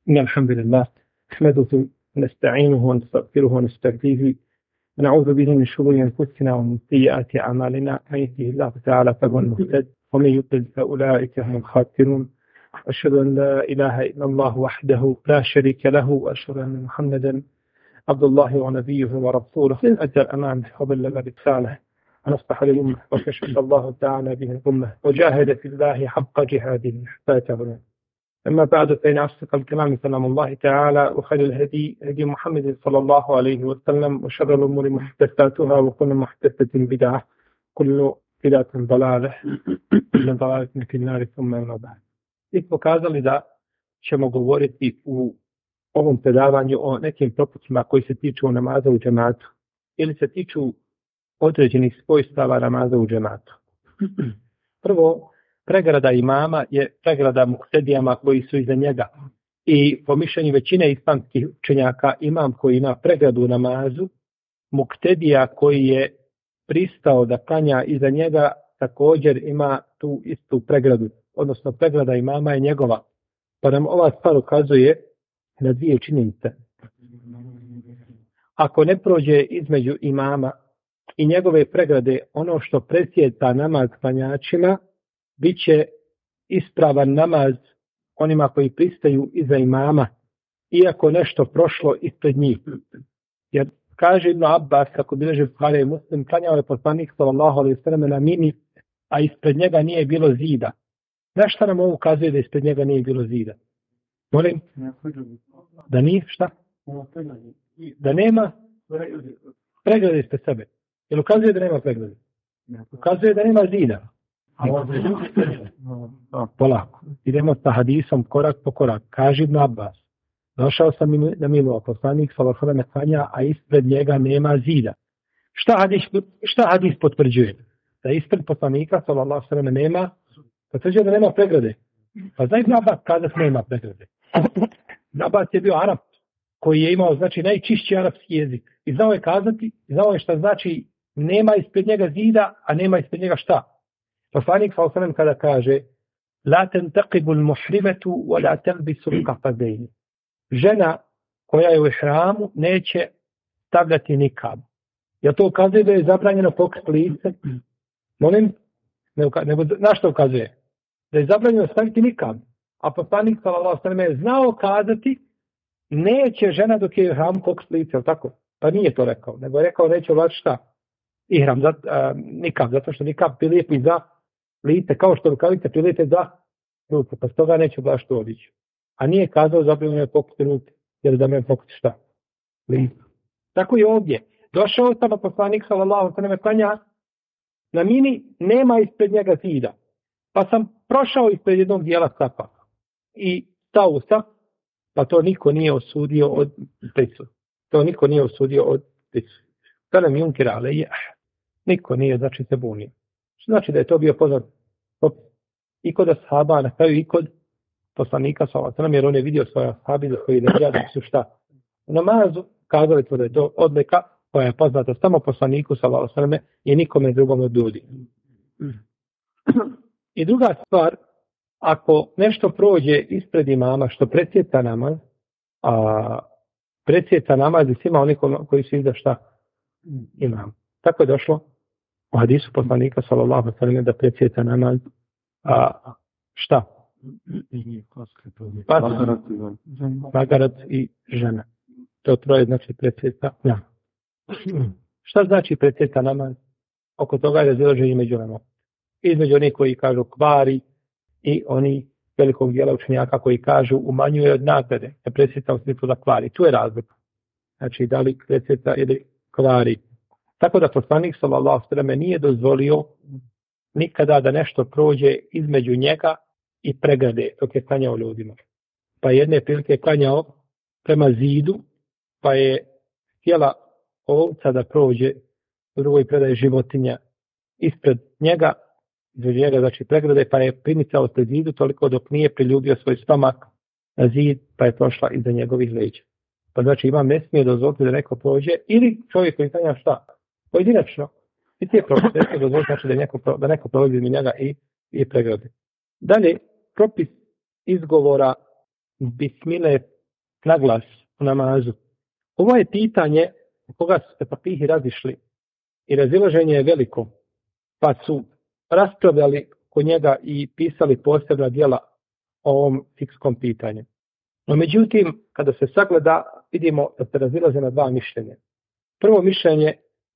إن الحمد لله نحمده ونستعينه ونستغفره ونستهديه ونعوذ به من شرور أنفسنا ومن سيئات أعمالنا. من يهده الله تعالى فهو المهتد ومن يضلل فأولئك هم الخاسرون. أشهد أن لا إله إلا الله وحده لا شريك له وأشهد أن محمدا عبد الله ونبيه ورسوله أدى الأمانة وبلغ الرسالة ونصح للأمة وكشف الله تعالى به الأمة وجاهد في الله حق جهاده حتى أتاه. أما بعد فإن أصدق الكلام كلام الله تعالى وخير الهدي هدي محمد صلى الله عليه وسلم وشر الأمور محدثاتها وكل محدثة بدعة كل بدعة ضلالة كل ضلالة في النار ثم أما بعد. Smo kazali da ćemo govoriti u ovom predavanju o nekim propustima koji se tiču namaza u džematu ili se tiču određenih svojstava namaza u džematu. Prvo, pregrada imama je pregrada muktedijama koji su iza njega. I po mišljenju većine islamskih učenjaka, imam koji ima pregradu u namazu, muktedija koji je pristao da klanja iza njega također ima tu istu pregradu. Odnosno pregrada imama je njegova. Pa nam ova stvar ukazuje na dvije činjenice. Ako ne prođe između imama i njegove pregrade ono što presjeta namaz klanjačima, bit će ispravan namaz onima koji pristaju iza imama, iako nešto prošlo ispred njih. Jer kaže Ibn Abbas, kako bilježi Buhari i Muslim, klanjao je poslanik sallallahu alejhi ve sellem na mini, a ispred njega nije bilo zida. Znaš šta nam ovo ukazuje da ispred njega nije bilo zida? Molim? Da nije šta? Da nema pregrade ispred sebe. Jel ukazuje da nema pregrade? Ukazuje da nema zida. Polako. Idemo sa hadisom korak po korak. Kaže Ibn Abbas, došao sam na milo, poslanik sallallahu alejhi ve sellem klanja, a ispred njega nema zida. Šta hadis potvrđuje? Da ispred poslanika sallallahu alejhi ve sellem nema, potvrđuje da nema pregrade. Pa zna Ibn Abbas kada nema pregrade. Ibn Abbas je bio Arap koji je imao znači najčišći arapski jezik. I znao je kazati, znao je šta znači nema ispred njega zida, a nema ispred njega šta. Poslanik sallallahu alejhi ve sellem kada kaže la tantaqibu al-muhrimatu wa la talbisu al-qafadayn. Žena koja je u ihramu neće stavljati nikab. Ja to ukazuje da je zabranjeno pokriti lice. Molim, nego na što ukazuje? Da je zabranjeno staviti nikab. A poslanik sallallahu alejhi ve sellem je znao kazati neće žena dok je u ihramu pokriti lice, al tako? Pa nije to rekao, nego je rekao neće oblačiti šta? Ihram, nikab, zato što nikab prilijepi za lice, kao što rukavice prilijepe za ruke, pa s toga neće oblačiti odjeću. A nije kazao zabranjeno je pokriti ruke, jer da me pokriti šta? Lice. Tako je ovdje. Došao sam poslanik sallallahu alejhi ve sellem klanja na mini, nema ispred njega zida. Pa sam prošao ispred jednog dijela safa i stao u saf, pa to niko nije osudio od pricu. To niko nije osudio od pricu. Kada mi unkira, ale je, niko nije, znači se bunio. Što znači da je to bio poznat i kod ashaba, na kraju i kod poslanika sallallahu alejhi ve sellem, jer on je vidio svoje ashabi za koji ne da su šta. U namazu kazali smo da je to odlika koja je poznata samo poslaniku sallallahu alejhi ve selleme i nikome drugom od ljudi. I druga stvar, ako nešto prođe ispred imama što predsjeta namaz, a predsjeta namaz i svima oni koji su iza šta imam. Tako je došlo u hadisu poslanika sallallahu alejhi ve sellem da predsjeta namaz šta? Magarat i žena. To troje znači predsjeta namaz. Šta znači predsjeta namaz? Oko toga je razilaženje među nama. Između onih koji kažu kvari i oni velikog dijela učenjaka koji kažu umanjuje od nagrade. Ne predsjeta u smislu da kvari. Tu je razlika. Znači da li predsjeta ili kvari. Tako da poslanik sallallahu alejhi ve sellem nije dozvolio nikada da nešto prođe između njega i pregrade dok je klanjao ljudima. Pa jedne prilike je klanjao prema zidu, pa je htjela ovca da prođe, u drugoj predaje životinja ispred njega, znači pregrade, pa je primicao pred zidu toliko dok nije priljubio svoj stomak na zid, pa je prošla iza njegovih leđa. Pa znači imam ne smije dozvoliti da neko prođe, ili čovjek koji klanja šta? Pojedinačno. I ti je dozvoliti znači da neko prolazi iz njega i pregrade. Dalje, propis izgovora bismile na glas u namazu. Ovo je pitanje u koga su se fakihi razišli i razilaženje je veliko, pa su raspravljali kod njega i pisali posebna djela o ovom fikskom pitanju. No međutim, kada se sagleda, vidimo da se razilaze na dva mišljenja. Prvo mišljenje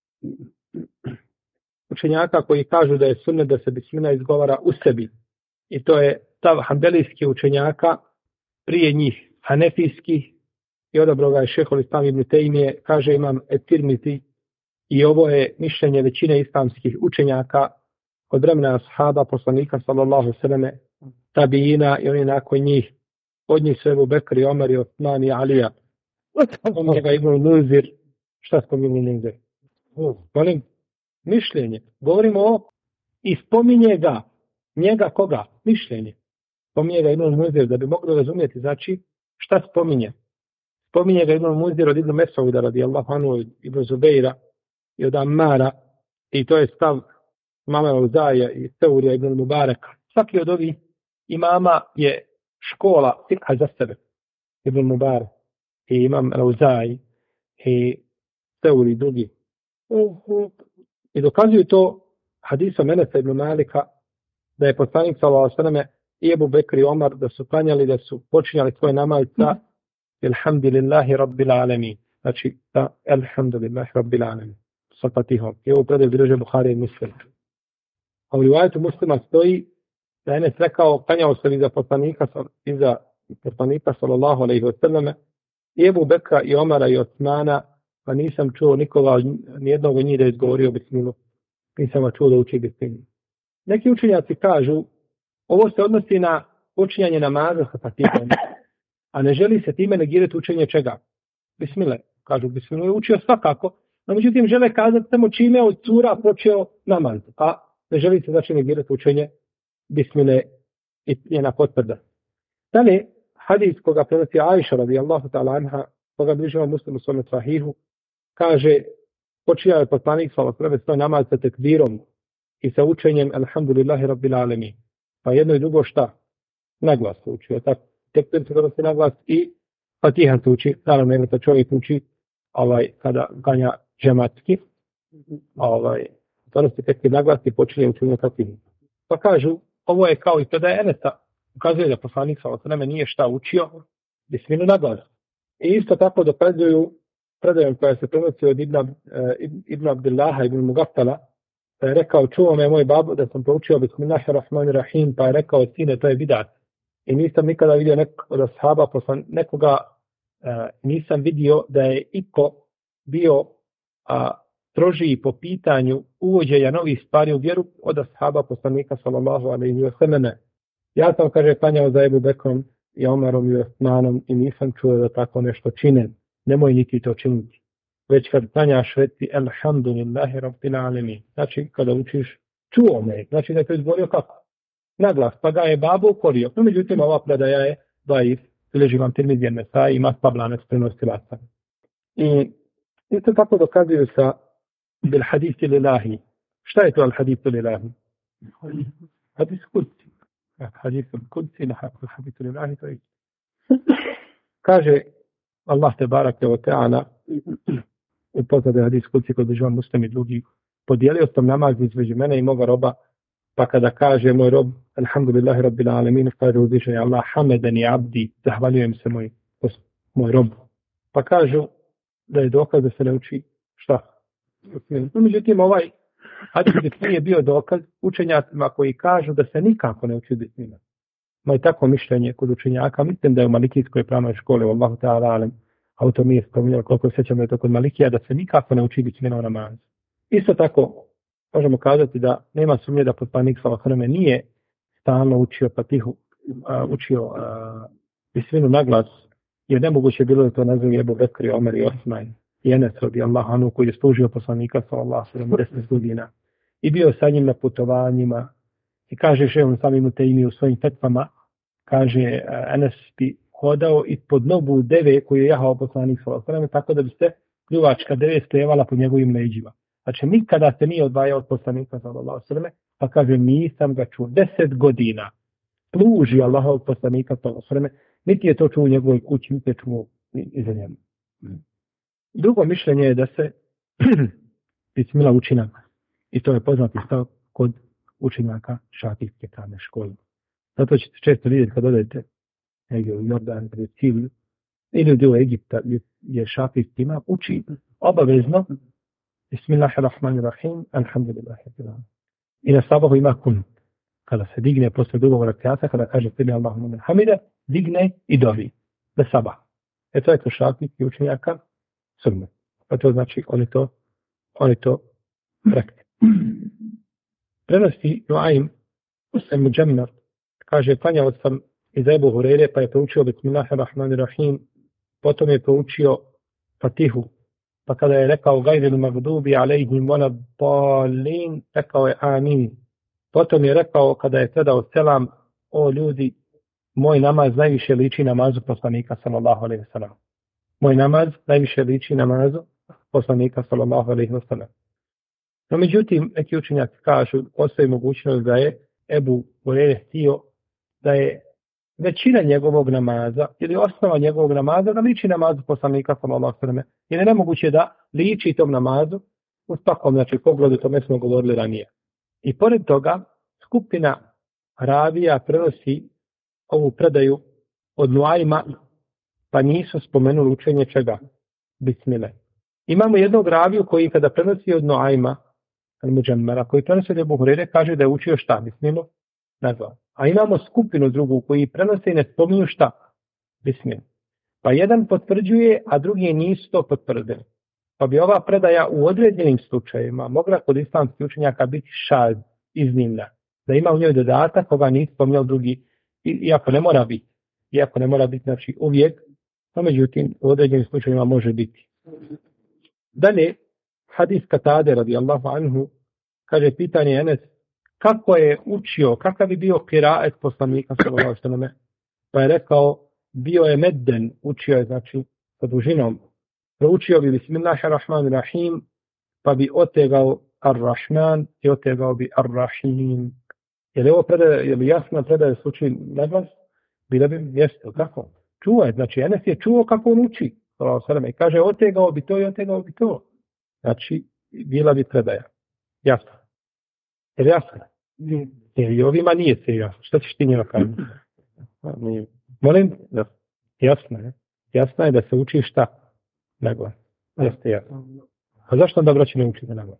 učenjaka koji kažu da je sunnet da se bismillah izgovara u sebi. I to je stav hanbelijskih učenjaka prije njih, hanefijskih, i odabro ga je šehol Islam ibn Tejmije, kaže imam et-Tirmizi, i ovo je mišljenje većine islamskih učenjaka od vremena ashaba, poslanika sallallahu sallame, tabiina i oni nakon njih. Od njih su Ebu Bekr i Omer i Osman i Alija. Od njega Ibn Munzir. Šta spominje Munzir? Molim, mišljenje. Govorimo o i spominje ga. Njega koga? Mišljenje. Spominje ga Ibn Munzir da bi mogli razumjeti, znači šta spominje. Spominje ga Ibn Munzir od Ibn Mesauda radijallahu anhu, Ibn Zubeira i od Ammara, i to je stav imama Auzaija i Seurija Ibn Mubareka. Svaki od ovih imama je škola fikha za sebe. Ibn Mubarak i imam Auzaij i Seuri i drugi. I dokazuju to hadisom Enesa ibn Malika da je poslanik sallallahu alejhi ve selleme i Ebu Bekr i Omar da su klanjali, da su počinjali svoj namaz sa Elhamdulillahi Rabbil Alamin. Znači, da Elhamdulillahi Rabbil Alamin. Sa Fatihom. I ovo predaju bilježe Buhari i Muslim. A u rivajetu Muslima stoji da je Enes rekao, klanjao se iza poslanika sallallahu alejhi ve selleme i Ebu Bekra i Omara i Osmana, pa nisam čuo nikoga, nijednog od njih da je izgovorio bismilu. Nisam ga čuo da uči bismilu. Neki učenjaci kažu, ovo se odnosi na počinjanje namaza sa Fatihom, a ne želi se time negirati učenje čega? Bismile. Kažu, bismilu je učio svakako, no međutim žele kazati samo čime od sura počeo namaz, a ne želi se znači negirati učenje bismile i njena potvrda. Dalje, hadis koga prenosi Aisha radijallahu ta'ala anha, koga bližava Muslim u svome sahihu, kaže, počinjao je poslanik sallallahu alejhi ve sellem svoj namaz sa tekbirom i sa učenjem Alhamdulillahi Rabbil Alamin. Pa jedno i drugo šta? Naglas se učio. Tako, tekbir se donosi naglas i Fatiha se uči. Naravno, jedno to čovjek uči kada ganja džematski. Donosi tekbir naglas i počinje učenje Fatiha. Pa kažu, ovo je kao i kada je Enesa ukazuje da poslanik sallallahu alejhi ve sellem nije šta učio, bismilu naglas. I isto tako dokazuju predajom koja se prenosi od Ibn Abdillaha ibn Mugaffala, pa je rekao, čuo me moj babo da sam proučio Bismillahirrahmanirrahim, pa je rekao, sine, to je bidat. I nisam nikada vidio od ashaba, nekoga nisam vidio da je iko bio strožiji po pitanju uvođenja novih stvari u vjeru od ashaba poslanika sallallahu alejhi ve selleme. Ja sam, kaže, klanjao za Ebu Bekrom i Omerom i Osmanom i nisam čuo da tako nešto čine. Nemoj niti to činiti. Već kad klanjaš reci Elhamdulillahi Rabbil Alamin. Znači, kada učiš, čuo me. Znači da je to izgovorio kako? Naglas, pa ga je babo ukorio. No, međutim, ova predaja je daif. Bileži vam Tirmidhi Nesa i ima slablanac prenosilaca. I isto tako dokazuju sa bil hadisi lillahi. Šta je to al hadisu lillahi? Hadis kudsi. Hadis kudsi ili hadisu lillahi, to je. Kaže Allah te barake o teana u pozade hadis kudsi kod Bižan Muslim i drugi, podijelio sam namaz između mene i moga roba, pa kada kaže moj rob Alhamdulillahi Rabbil Alamin, kaže uzvišenje Allah hamedani abdi, zahvaljujem se moj rob. Pa kažu da je dokaz da se ne uči šta? No, međutim, ovaj hadis nije bio dokaz učenjacima koji kažu da se nikako ne uči bismillah. Ma je tako mišljenje kod učenjaka, mislim da je u Malikijskoj pravnoj školi, Allahu ta'ala alem, a to mi je spominjalo koliko sjećamo je to kod Malikija, da se nikako ne uči bismillah u namazu. Isto tako, možemo kazati da nema sumnje da poslanik sallallahu alejhi ve sellem nije stalno učio Fatihu, učio bismillah naglas, jer nemoguće bilo da to nazove Ebu Bekr i Omer i Osman i Enes radijallahu anhu koji je služio poslanika sallallahu alejhi ve sellem 10 godina i bio sa njim na putovanjima. I kaže šehol samim Tejmi u svojim fetvama, kaže Enes bi hodao ispod nogu deve koju je jahao poslanik sallallahu alejhi ve sellem, tako da bi se pljuvačka deve stevala po njegovim leđima. Znači nikada se nije odvajao od poslanika sallallahu alejhi ve sellem, pa kaže nisam ga čuo 10 godina služi Allahovog poslanika sallallahu alejhi ve sellem Niti je to čuo u njegovoj kući, niti je čuo iza njega. Drugo mišljenje je da se bismila uči namaz. I to je poznati stav kod učenjaka šafijske kame škole. Zato ćete često vidjeti kad odete negdje u Jordan, u Siriju, ili u dio Egipta gdje šafijski imam, uči obavezno Bismillahirrahmanirrahim, alhamdulillahi rabbil alamin. I na sabahu ima kunut. Kada se digne posle drugog rakata, kada kaže Sami Allahu limen hamide, digne i dovi. Na sabah. To je kod šafijskih učenjaka sunnet. Pa to znači oni to rekli. Prenosi Nuaym al-Mujammar, kaže, klanjao sam iz Ebu Hureyre, pa je proučio Bismillahirrahmanirrahim, potom je proučio Fatihu, pa kada je rekao gajril magdubi alejhim wala dalin, rekao je amin. Potom je rekao, kada je predao selam, o ljudi, moj namaz najviše liči namazu poslanika sallallahu alejhi ve sellem. Moj namaz najviše liči namazu poslanika sallallahu alejhi ve sellem. No međutim, neki učenjaci kažu, postoji mogućnost da je Ebu Hureyre htio da je većina njegovog namaza ili osnova njegovog namaza da liči namazu poslanika sallallahu alejhi ve sellem. Jer je nemoguće da liči tom namazu u svakom, znači pogledu, tome smo govorili ranije. I pored toga, skupina ravija prenosi ovu predaju od Nuajma, pa nisu spomenuli učenje čega? Bismillah. Imamo jednog raviju koji kada prenosi od Nuajma, al-Mujammara, koji prenosi od Ebu Hureyre, kaže da je učio šta? Bismillah. Nazva. A imamo skupinu drugu koji prenose i ne spominju šta? Bismillah. Pa jedan potvrđuje, a drugi nisu to potvrdili. Pa bi ova predaja u određenim slučajevima mogla kod islamskih učenjaka biti šaz, iznimna. Da ima u njoj dodatak koga nisu spominjao drugi, iako ne mora biti. Iako ne mora biti, znači uvijek, no međutim u određenim slučajevima može biti. Dalje, hadis Katade radijallahu anhu, kaže pitanje Enes, kako je učio, kakav bi bio kiraet poslanika sallallahu alejhi ve sellem? Pa je rekao, bio je medden, učio je znači sa dužinom. Proučio bi Bismillahirrahmanirrahim, pa bi otegao Ar-Rahman i otegao bi Ar-Rahim. Je li ovo predaje, je li jasna predaje slučaj naglas? Bila bi mjesto, kako? Čuo je, znači Enes je čuo kako on uči. I kaže, otegao bi to i otegao bi to. Znači, bila bi predaja. Jasno. Jer jasno? Jer i ovima nije se jasno. Šta ćeš ti njima kazati? Molim? Jasno je. Jasno je da se uči šta? Naglas. Jeste jasno. A zašto onda braći ne učite naglas?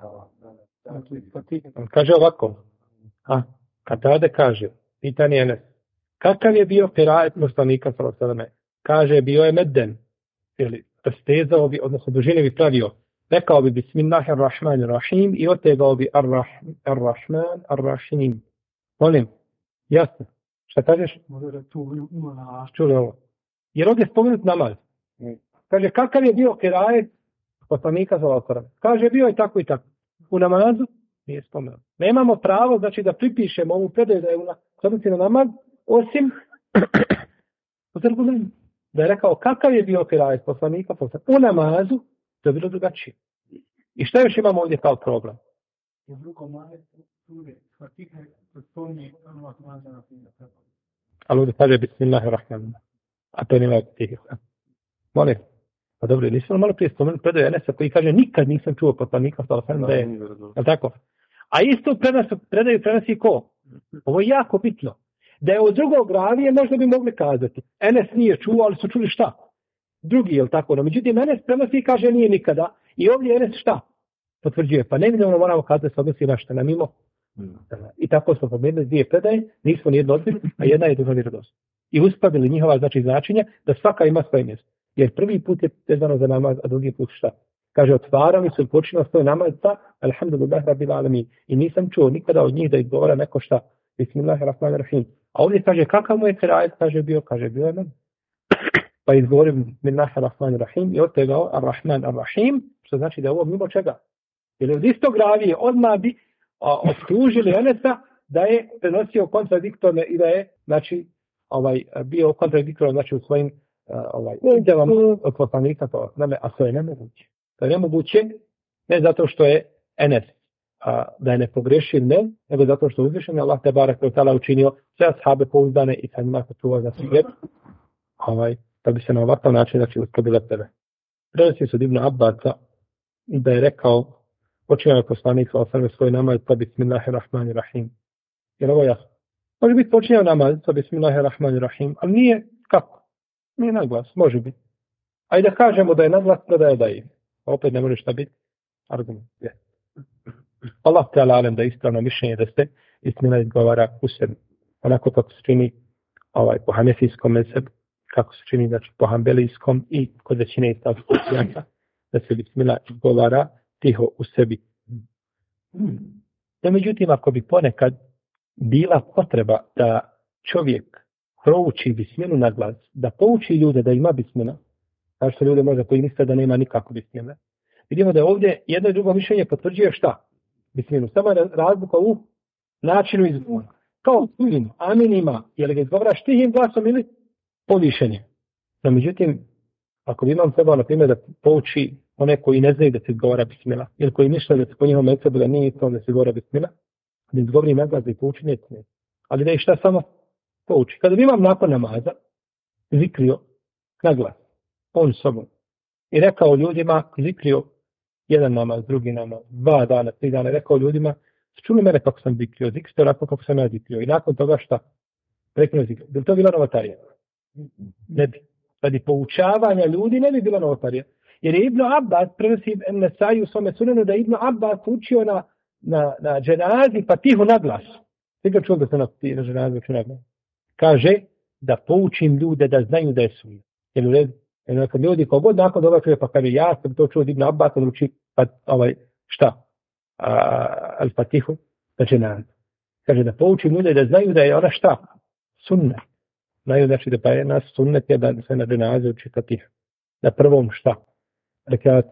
On kaže ovako. Katade kaže, pitanje Enes, kakav je bio kiraet poslanika sallallahu alejhi ve sellem? Kaže, bio je medden. Ili stezao bi, odnosno dužine bi pravio. Rekao bi Bismillahirrahmanirrahim i otegao bi Ar-Rahman, Ar-Rahim. Molim, jasno. Šta kažeš? Čuli ovo. Jer ovdje spomenut namaz. Kaže, kakav je bio kiraet poslanika sallallahu alejhi ve sellem? Kaže, bio je tako i tako. U namazu nije spomenut. Nemamo pravo, znači, da pripišemo ovu predaju da je odnosi na namaz, osim da je rekao kakav je bio kiraet poslanika u namazu, to je bilo drugačije. I šta još imamo ovdje kao problem? Ali ovdje kaže Bismillahirrahmanirrahim. A to nema tih. Molim. Pa dobro, nisam malo prije spomenuti predaju Enesa koji kaže nikad nisam čuo poslanika da je. Je tako? A isto predaju prenosi ko? Ovo je jako bitno. Da je od drugog ravije možda bi mogli kazati. Enes nije čuo, ali su čuli šta? Drugi, je li tako? No, međutim, Enes prenosi i kaže nije nikada. I ovdje Enes šta? Potvrđuje. Pa neminovno moramo kazati da se odnosi na šta, na mimo. I tako smo pomenuli dvije predaje, nismo nijedno odbili, a jedna je duža vjerodostojna. I uskladili njihova značenja da svaka ima svoje mjesto. Jer prvi put je vezano za namaz, a drugi put šta? Kaže, otvarali su i počinao svoj namaz sa alhamdulillah rabbil alamin. I nisam čuo nikada od njih da izgovara neko šta. Bismillahirrahmanirrahim. A ovdje kaže, kakav mu je kiraet? Kaže, bio je nam. Pa izgovorio Bismillahirrahmanirrahim i otegao Ar-Rahman, Ar-Rahim, što znači da je ovo mimo čega. Jer od istog ravije odmah bi optužili Enesa da je prenosio kontradiktorne i da je, znači, bio kontradiktoran, znači, u svojim izjavama od poslanika, a to je nemoguće. To je nemoguće, ne zato što je Enes da je ne pogrešiv, ne, nego zato što uzvišen je Allah te barek ve taala učinio sve ashabe pouzdane i sa njima se čuva za svijet, da bi se na ovakav način znači uskladile tebe. Prenosi se od Ibn Abbasa da je rekao, počinjao je poslanik svoj namaz sa Bismillahirrahmanirrahim. Jer ovo jasno. Može biti počinjao namaz sa Bismillahirrahmanirrahim, ali nije kako? Nije naglas, može biti. A i da kažemo da je naglas, predaje da je. Opet ne može šta biti argument. Je. Allah te alalem da je ispravno mišljenje da se Bismillah izgovara u sebi. Onako kako se čini po hanefijskom mesebu, kako se čini znači, po hambelijskom i kod većine islamskih učenjaka, da se Bismillah izgovara tiho u sebi. No, međutim, ako bi ponekad bila potreba da čovjek prouči Bismilu na glas, da pouči ljude da ima Bismila, kao što ljude možda koji misle da nema nikako Bismila, vidimo da je ovdje jedno i drugo mišljenje potvrđuje šta? Bismilu. Samo je razlika u načinu izgovora. Kao tuđim, amin ima, je li ga izgovaraš tihim glasom ili povišenje. No, međutim, ako bi imam trebao, na primjer, da pouči one koji ne znaju da se izgovara Bismila, ili koji misle da se po njihom mesebu da nije isto da se izgovara Bismila, da izgovori na glas da i pouči neće. Ali da je šta samo pouči. Kada bi imam nakon namaza zikrio na glas, on sobom, i rekao ljudima, zikrio jedan namaz, drugi namaz, 2 dana, 3 dana, rekao ljudima, čuli mene kako sam zikrio, zikrite onako kako sam ja zikrio. I nakon toga šta? Prekinuo zikrio. Bi li to bila novotarija? Ne bi. Radi poučavanja ljudi ne bi bila novotarija. Jer je Ibn Abbas, prenosi Nesai u svome sunenu, da je Ibn Abbas učio na dženazi pa tiho na glas. Svi čuo da se na dženazi učio na glas. Kaže da poučim ljude da znaju da je sunnet. Jer u redu, kad ljudi kogod nakon toga čuje, pa kaže ja sam to čuo od Ibn Abbas, on uči pa šta? Al-Fatihu na dženazi. Kaže da poučim ljude da znaju da je ona šta? Sunnet. Znaju znači da pa je nas sunnet je da se na dženazi uči Fatiha. Na prvom šta? Rekat.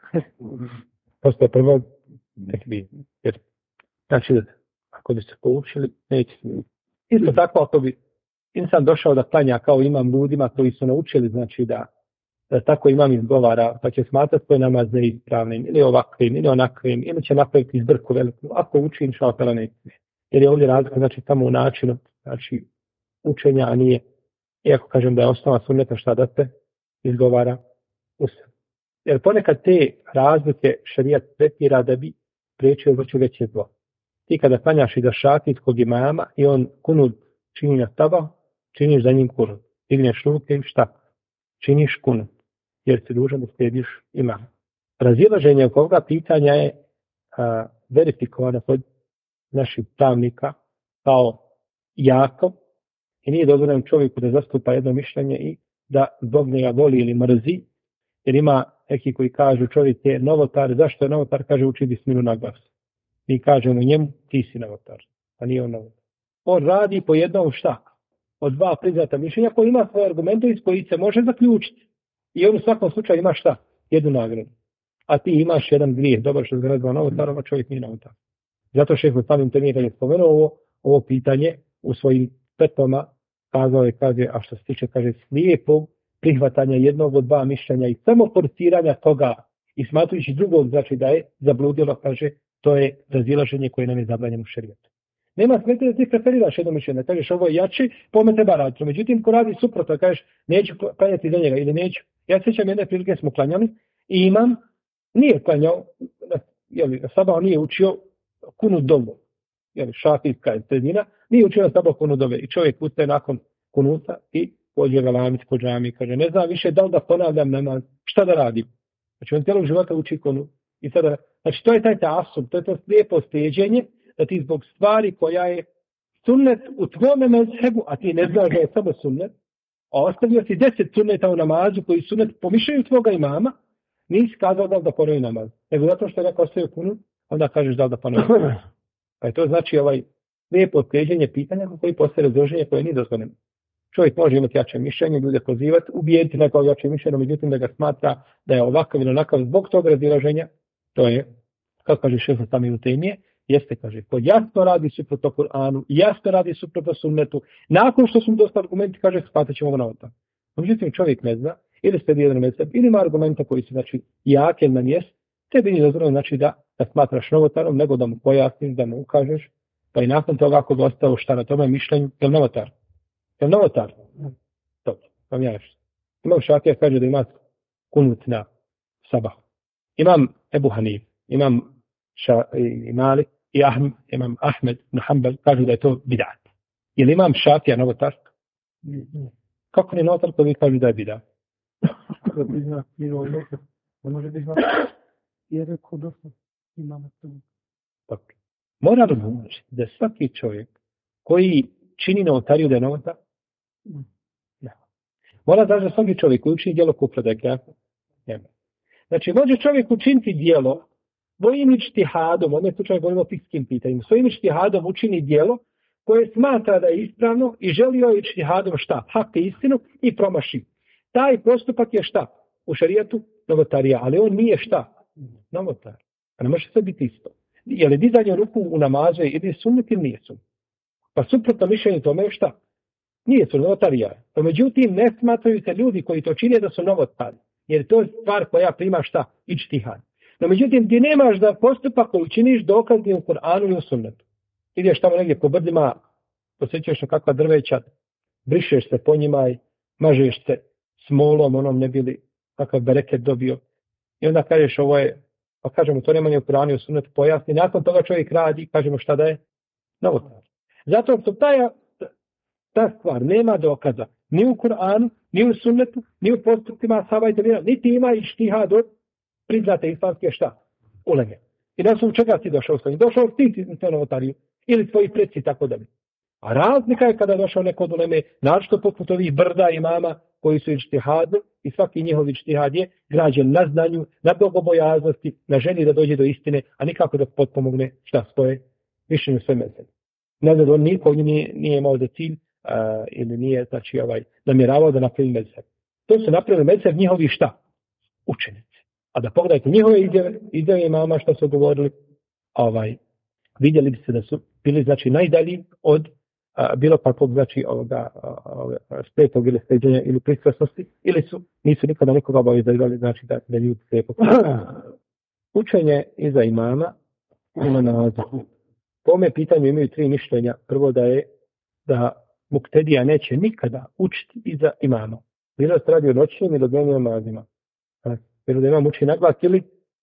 Postoje prvo tekbir. Jer znači da ako bi se poučili, neće se. Isto tako ako bi insan došao da klanja kao imam ljudima koji su naučili, znači da tako imam izgovara, pa će smatrati svoj namaz neispravnim, ili ovakvim, ili onakvim, ili će napraviti izbrku veliku. Ako uči, inša Allah neće. Jer je ovdje razlika, znači tamo u načinu, znači učenja, a nije, iako kažem da je osnova sunneta šta da se izgovara u sebi. Jer ponekad te razlike šerijat tretira da bi priječio vrću veće zlo. Ti kada klanjaš iza šafijskog imama i on kunut čini na taba, činiš za njim kunut. Digneš ruke i šta? Činiš kunut. Jer si dužan da slijediš imama. Razilaženje oko ovoga pitanja je verifikovano kod naših pravnika kao jako i nije dozvoljeno čovjeku da zastupa jedno mišljenje i da zbog njega voli ili mrzi. Jer ima neki koji kažu čovjek je novotar, zašto je novotar? Kaže uči Bismilu na glas. Mi kažemo njemu ti si novotar, a nije on novotar. On radi po jednom šta? Od 2 priznata mišljenja koji ima svoje argumente iz kojih se može zaključiti. I on u svakom slučaju ima šta? Jednu nagradu. A ti imaš jedan grijeh. Dobro što se nazva novotarom, a čovjek nije novotar. Zato šeheh samim te nije spomenuo ovo pitanje u svojim petvama kazao je, kaže, a što se tiče, kaže, slijepog prihvatanja jednog od 2 mišljenja i samo forsiranja toga i smatrujući drugog, znači da je zabludilo, kaže, to je razilaženje koje nam je zabranjeno u šerijetu. Nema smete da ti preferiraš jedno mišljenje, kažeš ovo je jači, po me treba raditi. Međutim, ko radi suprotno, kažeš neću klanjati za njega ili neću. Ja sjećam jedne prilike smo klanjali i imam, nije klanjao, na sabah nije učio kunut dovu, šafijska je sredina, nije učio na sabah kunut dove i čovjek ustaje nakon kunuta i pođe ga lamiti po džami i kaže ne znam više da li da ponavljam namaz, šta da radim. Znači on cijelog života uči kunut. I sada, znači to je taj asub, to je to slijepo slijeđenje da ti zbog stvari koja je sunnet u tvome mezhebu, a ti ne znaš da je samo sunnet, a ostavio si 10 sunneta u namazu koji sunnet pomišljaju tvoga imama, nisi kazao da li da ponovi namaz. Nego zato što je neko ostavio kunut, onda kažeš da li da ponovi namaz. Pa je to znači lijepo slijeđenje pitanja koji postaje razloženje koje nije dozvoljeno. Čovjek može imati jače mišljenje, ljude pozivati, ubijediti nekog jače mišljenje, međutim da ga smatra da je ovakav ili onakav zbog tog razilaženja, to je, kako kaže šefa sami u temije, jeste, kaže, ko jasno radi suprotno Kur'anu, jasno radi suprotno sunnetu, nakon što su dosta argumenti, kaže, shvatat ćemo ga na otak. Međutim, čovjek ne zna, ili ste jedan mezheb, ili ima argumenta koji su, znači, jake na mjestu, te bi nije dozvoljeno, znači, da da smatraš novotarom, nego da mu pojasniš, da mu ukažeš, pa i nakon toga ako bi ostao šta na tome mišljenju, je li novotar? Je li novotar? Dobro, vam ja nešto. Imam Šafija kaže da ima kunut na sabah. Imam Ebu Hanif, imam Malik i imam Ahmed ibn Hanbal kažu da je to bidat. Je li imam Šafija novotar? Kako ne novotar koji kažu da je bidat? Ne može biti jer je kod dosta imamo to. Mora razumjeti da svaki čovjek koji čini novotariju da je novotar, mora da svaki čovjek koji učini djelo kufra da je kafir. Znači, može čovjek učiniti djelo svojim ičtihadom, ono je slučajno govorimo o fikskim pitanjima, svojim ičtihadom učini djelo koje smatra da je ispravno i želio je ičtihadom šta? Hak i istinu i promaši. Taj postupak je šta? U šarijatu novotarija, ali on nije šta? Novotar. A ne može sve biti isto. Je li dizanje ruku u namazu ili sunnet ili nije sunnet? Pa suprotno mišljenje tome je šta? Nije su novotarija. No, međutim, ne smatraju se ljudi koji to čine da su novotari. Jer to je stvar koja prima šta? Ičtihad. No, međutim, gdje nemaš da postupak koji činiš dokazni u Kur'anu i u sunnetu. Ideš tamo negdje po brdima, posjećaš na kakva drveća, brišeš se po njima i mažeš se smolom, onom ne bili kakav bereket dobio. I onda kažeš ovo je, pa kažemo to nema ni u Kur'anu i u sunnetu, pojasni. Nakon toga čovjek radi, kažemo šta da je? Novotar. Zato što ta stvar nema dokaza ni u Kur'anu, ni u sunnetu, ni u postupcima ashaba i tabina, niti ima ištihad od priznate islamske šta? Uleme. I na osnovu čega si došao s njim? Došao ti na novotariju ili tvoji preci tako da bi. A razlika je kada je došao neko od uleme, našto poput ovih brda imama koji su ištihad i svaki njihov ištihad je građen na znanju, na bogobojaznosti, na želji da dođe do istine, a nikako da potpomogne šta svoje mišljenje sve mezene. Ne znam, on niko nije imao za cilj ili nije, znači, namjeravao da napravi mezheb. To su napravili mezheb njihovi šta? Učenici. A da pogledajte njihove izjave imama što su govorili, vidjeli bi se da su bili, znači, najdalji od bilo kakvog, znači, slepog ili sređenja ili pristrasnosti, ili nisu nikada nikoga obavezali, znači, da ljudi slepog. Učenje iza imama ima nalazu. Po ome pitanju imaju 3 mišljenja. Prvo da muktedija neće nikada učiti iza imama. Bilo se radi o noćnim ili o dnevnim namazima. Bilo da imam uči na glas ili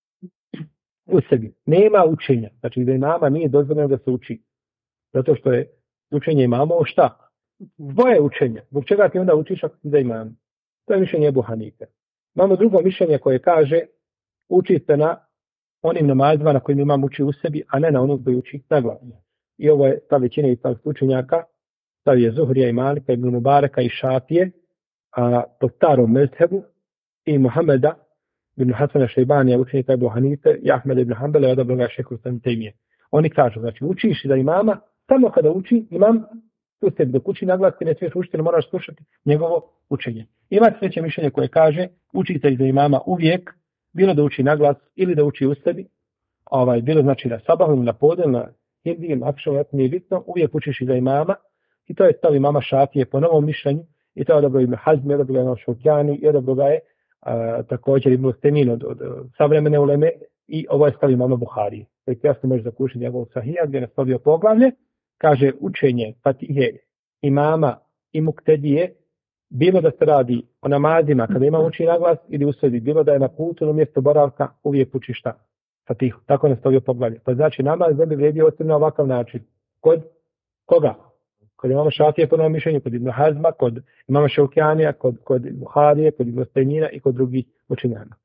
u sebi. Nema učenja. Znači da imama nije dozvoljeno da se uči. Zato što je učenje imamo šta? Tvoje učenje. Zbog čega ti onda učiš ako ti da imam? To je mišljenje Ebu Hanife. Imamo drugo mišljenje koje kaže uči se na onim namazima na kojim imam uči u sebi, a ne na onog koji uči na glas. I ovo je ta većina islamskih učenjaka, stav je Zuhrija i Malika, Ibn Mubaraka i Šafije, a po starom mezhebu i Muhameda ibn Hasana Šejbanija, učenika Ebu Hanife, i Ahmeda ibn Hanbala, i odabro ga Šejhu Islam Tejmije. Oni kažu, znači učiš da imama, samo kada uči imam u sebi, dok uči na glas, ti ne smiješ učiti, ne moraš slušati njegovo učenje. Ima treće mišljenje koje kaže, učite iza imama uvijek, bilo da uči na glas ili da uči u sebi, bilo znači na sabahu ili na podne, na hindiji, na akšavu, nije bitno, uvijek učiš iza imama, i to je stav imama Šafije po novom mišljenju, i to je odabro Ibn Hazm, odabro ga je Šaukjani, i odabro ga je također Ibn Stemin od savremene uleme, i ovo je stav imama Buharije. Koji jasno može zakušiti njegovog sahija, gdje je nastavio poglavlje, kaže učenje Fatihe imama i muktedije, bilo da se radi o namazima kada ima uči na glas ili u sebi, bilo da je na putu ili mjesto boravka, uvijek uči šta? Fatihu. Tako nastavio poglavlje. Pa znači namaz ne bi vrijedio osim na ovakav način. Kod koga? Kod imama Šafije po novom mišljenju, kod Ibn Hazma, kod imama Šaukjanija, kod Buharije, kod Ibn Stejnina i kod drugih učenjaka.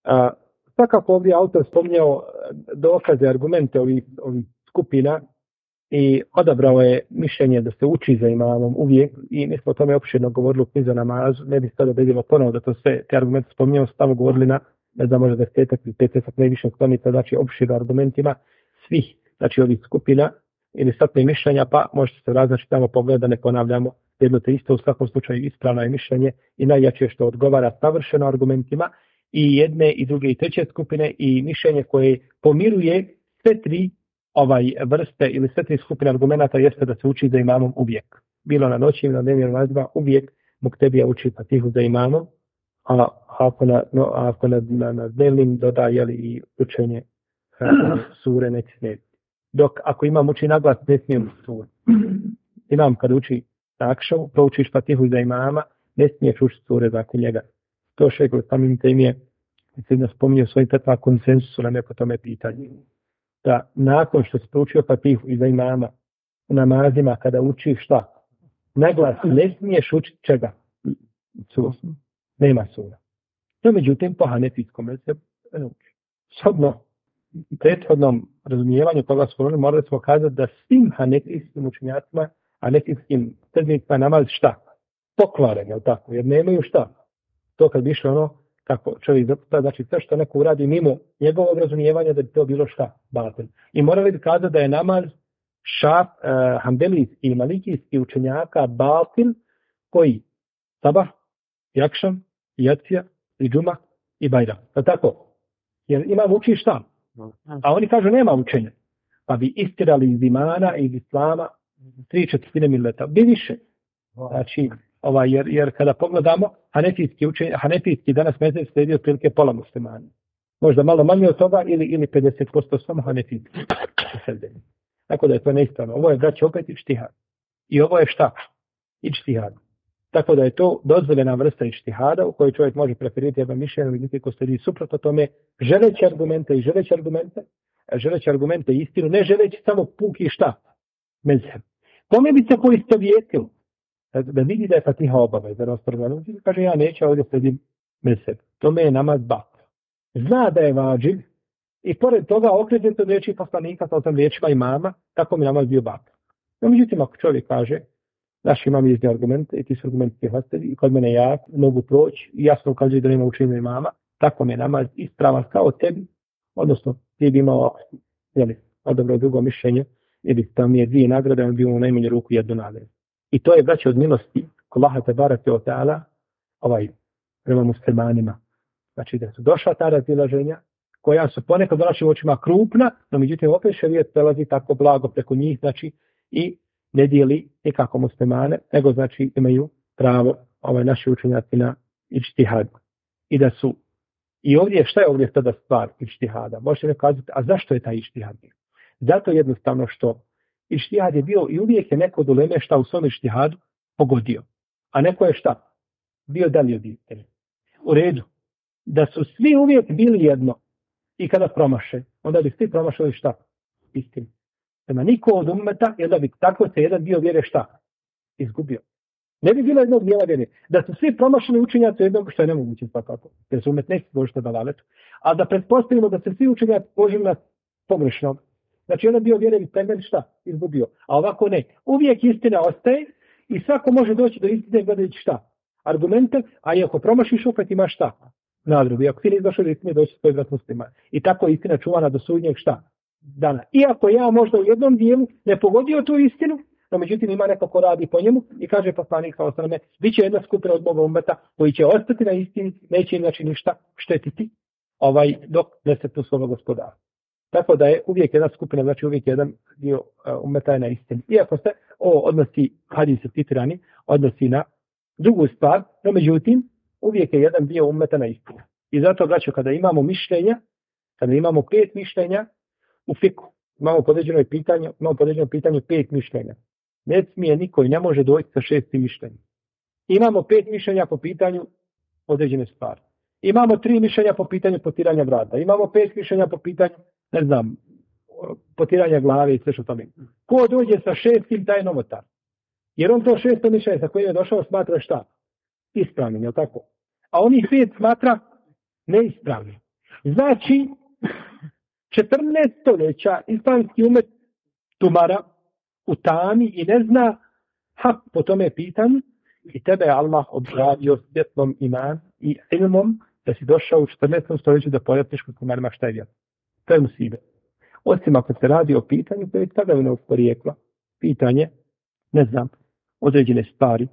Svakako ovdje autor spomnjao dokaze, argumente ovih skupina i odabrao je mišljenje da se uči za imamom uvijek i mi smo o tome opširno govorili u knjizi o namazu, ne bi sada bedilo ponovo da to sve te argumente spomnjao, samo govorili na, ne znam, možda 10 ili 50 najviše sklonica, znači opširno argumentima svih, znači ovih skupina ili satne mišljenja, pa možete se raznaći tamo pogleda da ne ponavljamo jedno te isto, u svakom slučaju ispravno je mišljenje i najjače što odgovara savršeno argumentima i jedne i druge i treće skupine i mišljenje koje pomiruje sve 3 vrste ili sve 3 skupine argumenata jeste da se uči za imamom uvijek. Bilo na noći ili na dnevnim namazima uvijek muktedija uči Fatihu za imamom, a ako na dnevnim dodaje i učenje sure neće slijediti. Dok ako imam uči naglas, ne smijem sure. Imam kad uči akšav, proučiš Fatihu za imama, ne smiješ učiti sure zakon njega. To šegl samim tem je, se da spominje u svojim petva konsensusu na neko tome pitanje. Da nakon što se proučio Fatihu i za imama, u namazima kada učiš šta? Naglas, ne smiješ učiti čega? Sura. Nema sura. To međutim po hanefijskom mezhebu ne uči. Shodno prethodnom razumijevanju toga smo morali smo kazati da svim hanefijskim učenjacima, hanefijskim srednicima namaz šta? Pokvaren, je li tako? Jer nemaju šta? To kad bi išlo ono, kako čovjek zaputa, znači sve što neko uradi mimo njegovog razumijevanja da bi to bilo šta? Batel. I morali bi kazati da je namaz hanbelijski i malikijski učenjaka batil koji sabah, jakšam, jacija i džuma i bajram. Je tako? Jer imam uči šta? A oni kažu nema učenja. Pa bi istirali iz imana i iz islama 3/4 mileta. Bi više. Znači, jer kada pogledamo, hanefijski danas mezheb slijedi otprilike pola muslimana. Možda malo manje od toga ili 50% samo hanefijski. Tako da je to neispravno. Ovo je, braće, opet ištihad. I ovo je šta? Ištihad. Tako da je to dozvoljena vrsta ištihada u kojoj čovjek može preferirati jedno mišljenje, vidite ko slijedi suprotno tome, želeći argumente i istinu, ne želeći samo puki šta? Mezheb. Kome bi se poistovjetilo? Da vidi da je Fatiha obavezan, kaže ja neću, ovdje sledim mezheb. Tome je namaz bat. Zna da je vađib i pored toga okreće se od riječi poslanika sa osam riječima imama, tako mi namaz bio bat. No, međutim, ako čovjek kaže, naš imam izni argumente i ti su argumenti prihvatili i kod mene ja mogu proći i jasno ukazuje da nema učenja imama, tako mi je namaz ispravan kao tebi, odnosno ti bi imao odabro drugo mišljenje ili tam je dvije nagrade, on bi imao u najmanju ruku jednu nagradu. I to je, braće, od milosti Allaha tebareke ve taala prema muslimanima. Znači da su došla ta razilaženja koja su ponekad u našim očima krupna, no međutim opet šerijet prelazi tako blago preko njih, znači i ne dijeli nikako muslimane, nego znači imaju pravo naši učenjaci na ičtihad. I da su, i ovdje, šta je ovdje tada stvar ičtihada? Možete ne kazati, a zašto je taj ičtihad? Zato jednostavno što ičtihad je bio i uvijek je neko od uleme šta u svom ičtihadu pogodio. A neko je šta? Bio dalje od istine. U redu. Da su svi uvijek bili jedno i kada promaše, onda bi svi promašali šta? Istinu. Nema niko od ummeta, jer da bi tako se jedan dio vjere šta? Izgubio. Ne bi bilo jednog dijela vjere. Da su svi promašali učenjaci jednog, što je nemoguće svakako. Jer su ummet neće doći na dalaletu. A da pretpostavimo da se svi učenjaci požili na pogrešnog. Znači jedan dio vjere bi tegmen šta? Izgubio. A ovako ne. Uvijek istina ostaje i svako može doći do istine gledajući šta? Argumente, a i ako promašiš opet imaš šta? Nadrugu. I ako ti ne izdošao do istine, doći svoj brat muslima. I tako je istina čuvana do sudnjeg šta? Dana. Iako ja možda u jednom dijelu ne pogodio tu istinu, no međutim ima neko ko radi po njemu i kaže poslanik sa osrame, bit će jedna skupina od moga ummeta koji će ostati na istini, neće znači ništa štetiti dok ne se tu svoga gospodara. Tako da je uvijek jedna skupina, znači uvijek jedan dio ummeta je na istini. Iako se odnosi, hadis se citirani, odnosi na drugu stvar, no međutim uvijek je jedan dio ummeta na istini. I zato, braćo, kada imamo mišljenja, kada imamo 5 mišljenja, u fiku imamo podređeno pitanje 5 mišljenja. Ne smije niko i ne može doći sa 6 mišljenja. Imamo 5 mišljenja po pitanju određene stvari. Imamo 3 mišljenja po pitanju potiranja vrata. Imamo 5 mišljenja po pitanju, ne znam, potiranja glave i sve što tome. Ko dođe sa 6, taj je novotar. Jer on to 6 mišljenja sa kojim je došao smatra šta? Ispravnim, je li tako? A onih 5 smatra neispravnim. Znači, 14 stoljeća islamski umet tumara u tami i ne zna hak po tome pitanju i tebe je Allah obravio svjetlom iman i ilmom da si došao u 14. stoljeću da pojasniš kod tumarima šta je vjera. To je musibet. Osim ako se radi o pitanju koje je stavljeno porijekla, pitanje, ne znam, određene stvari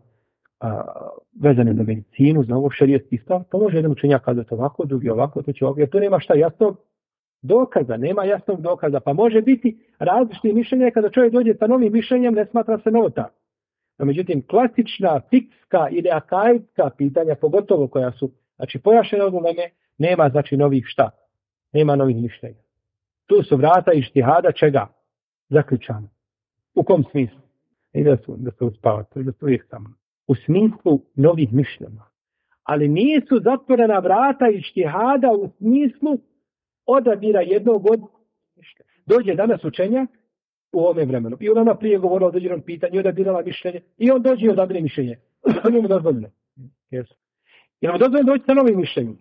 vezane za medicinu, za ovo šerijetski stav, to može jedan učenjak kazati ovako, drugi ovako, to će ovako, jer to nema šta jasnog dokaza, nema jasnog dokaza, pa može biti različite mišljenja kada čovjek dođe sa novim mišljenjem, ne smatra se novotar. No, međutim, klasična, fikska ili akaidska pitanja, pogotovo koja su, znači, pojašnjena od uleme, nema, znači, novih šta? Nema novih mišljenja. Tu su vrata ištihada čega? Zaključana. U kom smislu? I da se uspavate, da su uvijek tamo. U smislu novih mišljenja. Ali nisu zatvorena vrata ištihada u smislu odabira jednog od mišljenja. Dođe danas učenja u ovome vremenu. I ona prije govorila o određenom pitanju, odabirala mišljenje. I on dođe i odabire mišljenje. To nije mu dozvoljeno. Jesu. Jer mu dozvoljeno doći sa novim mišljenjem.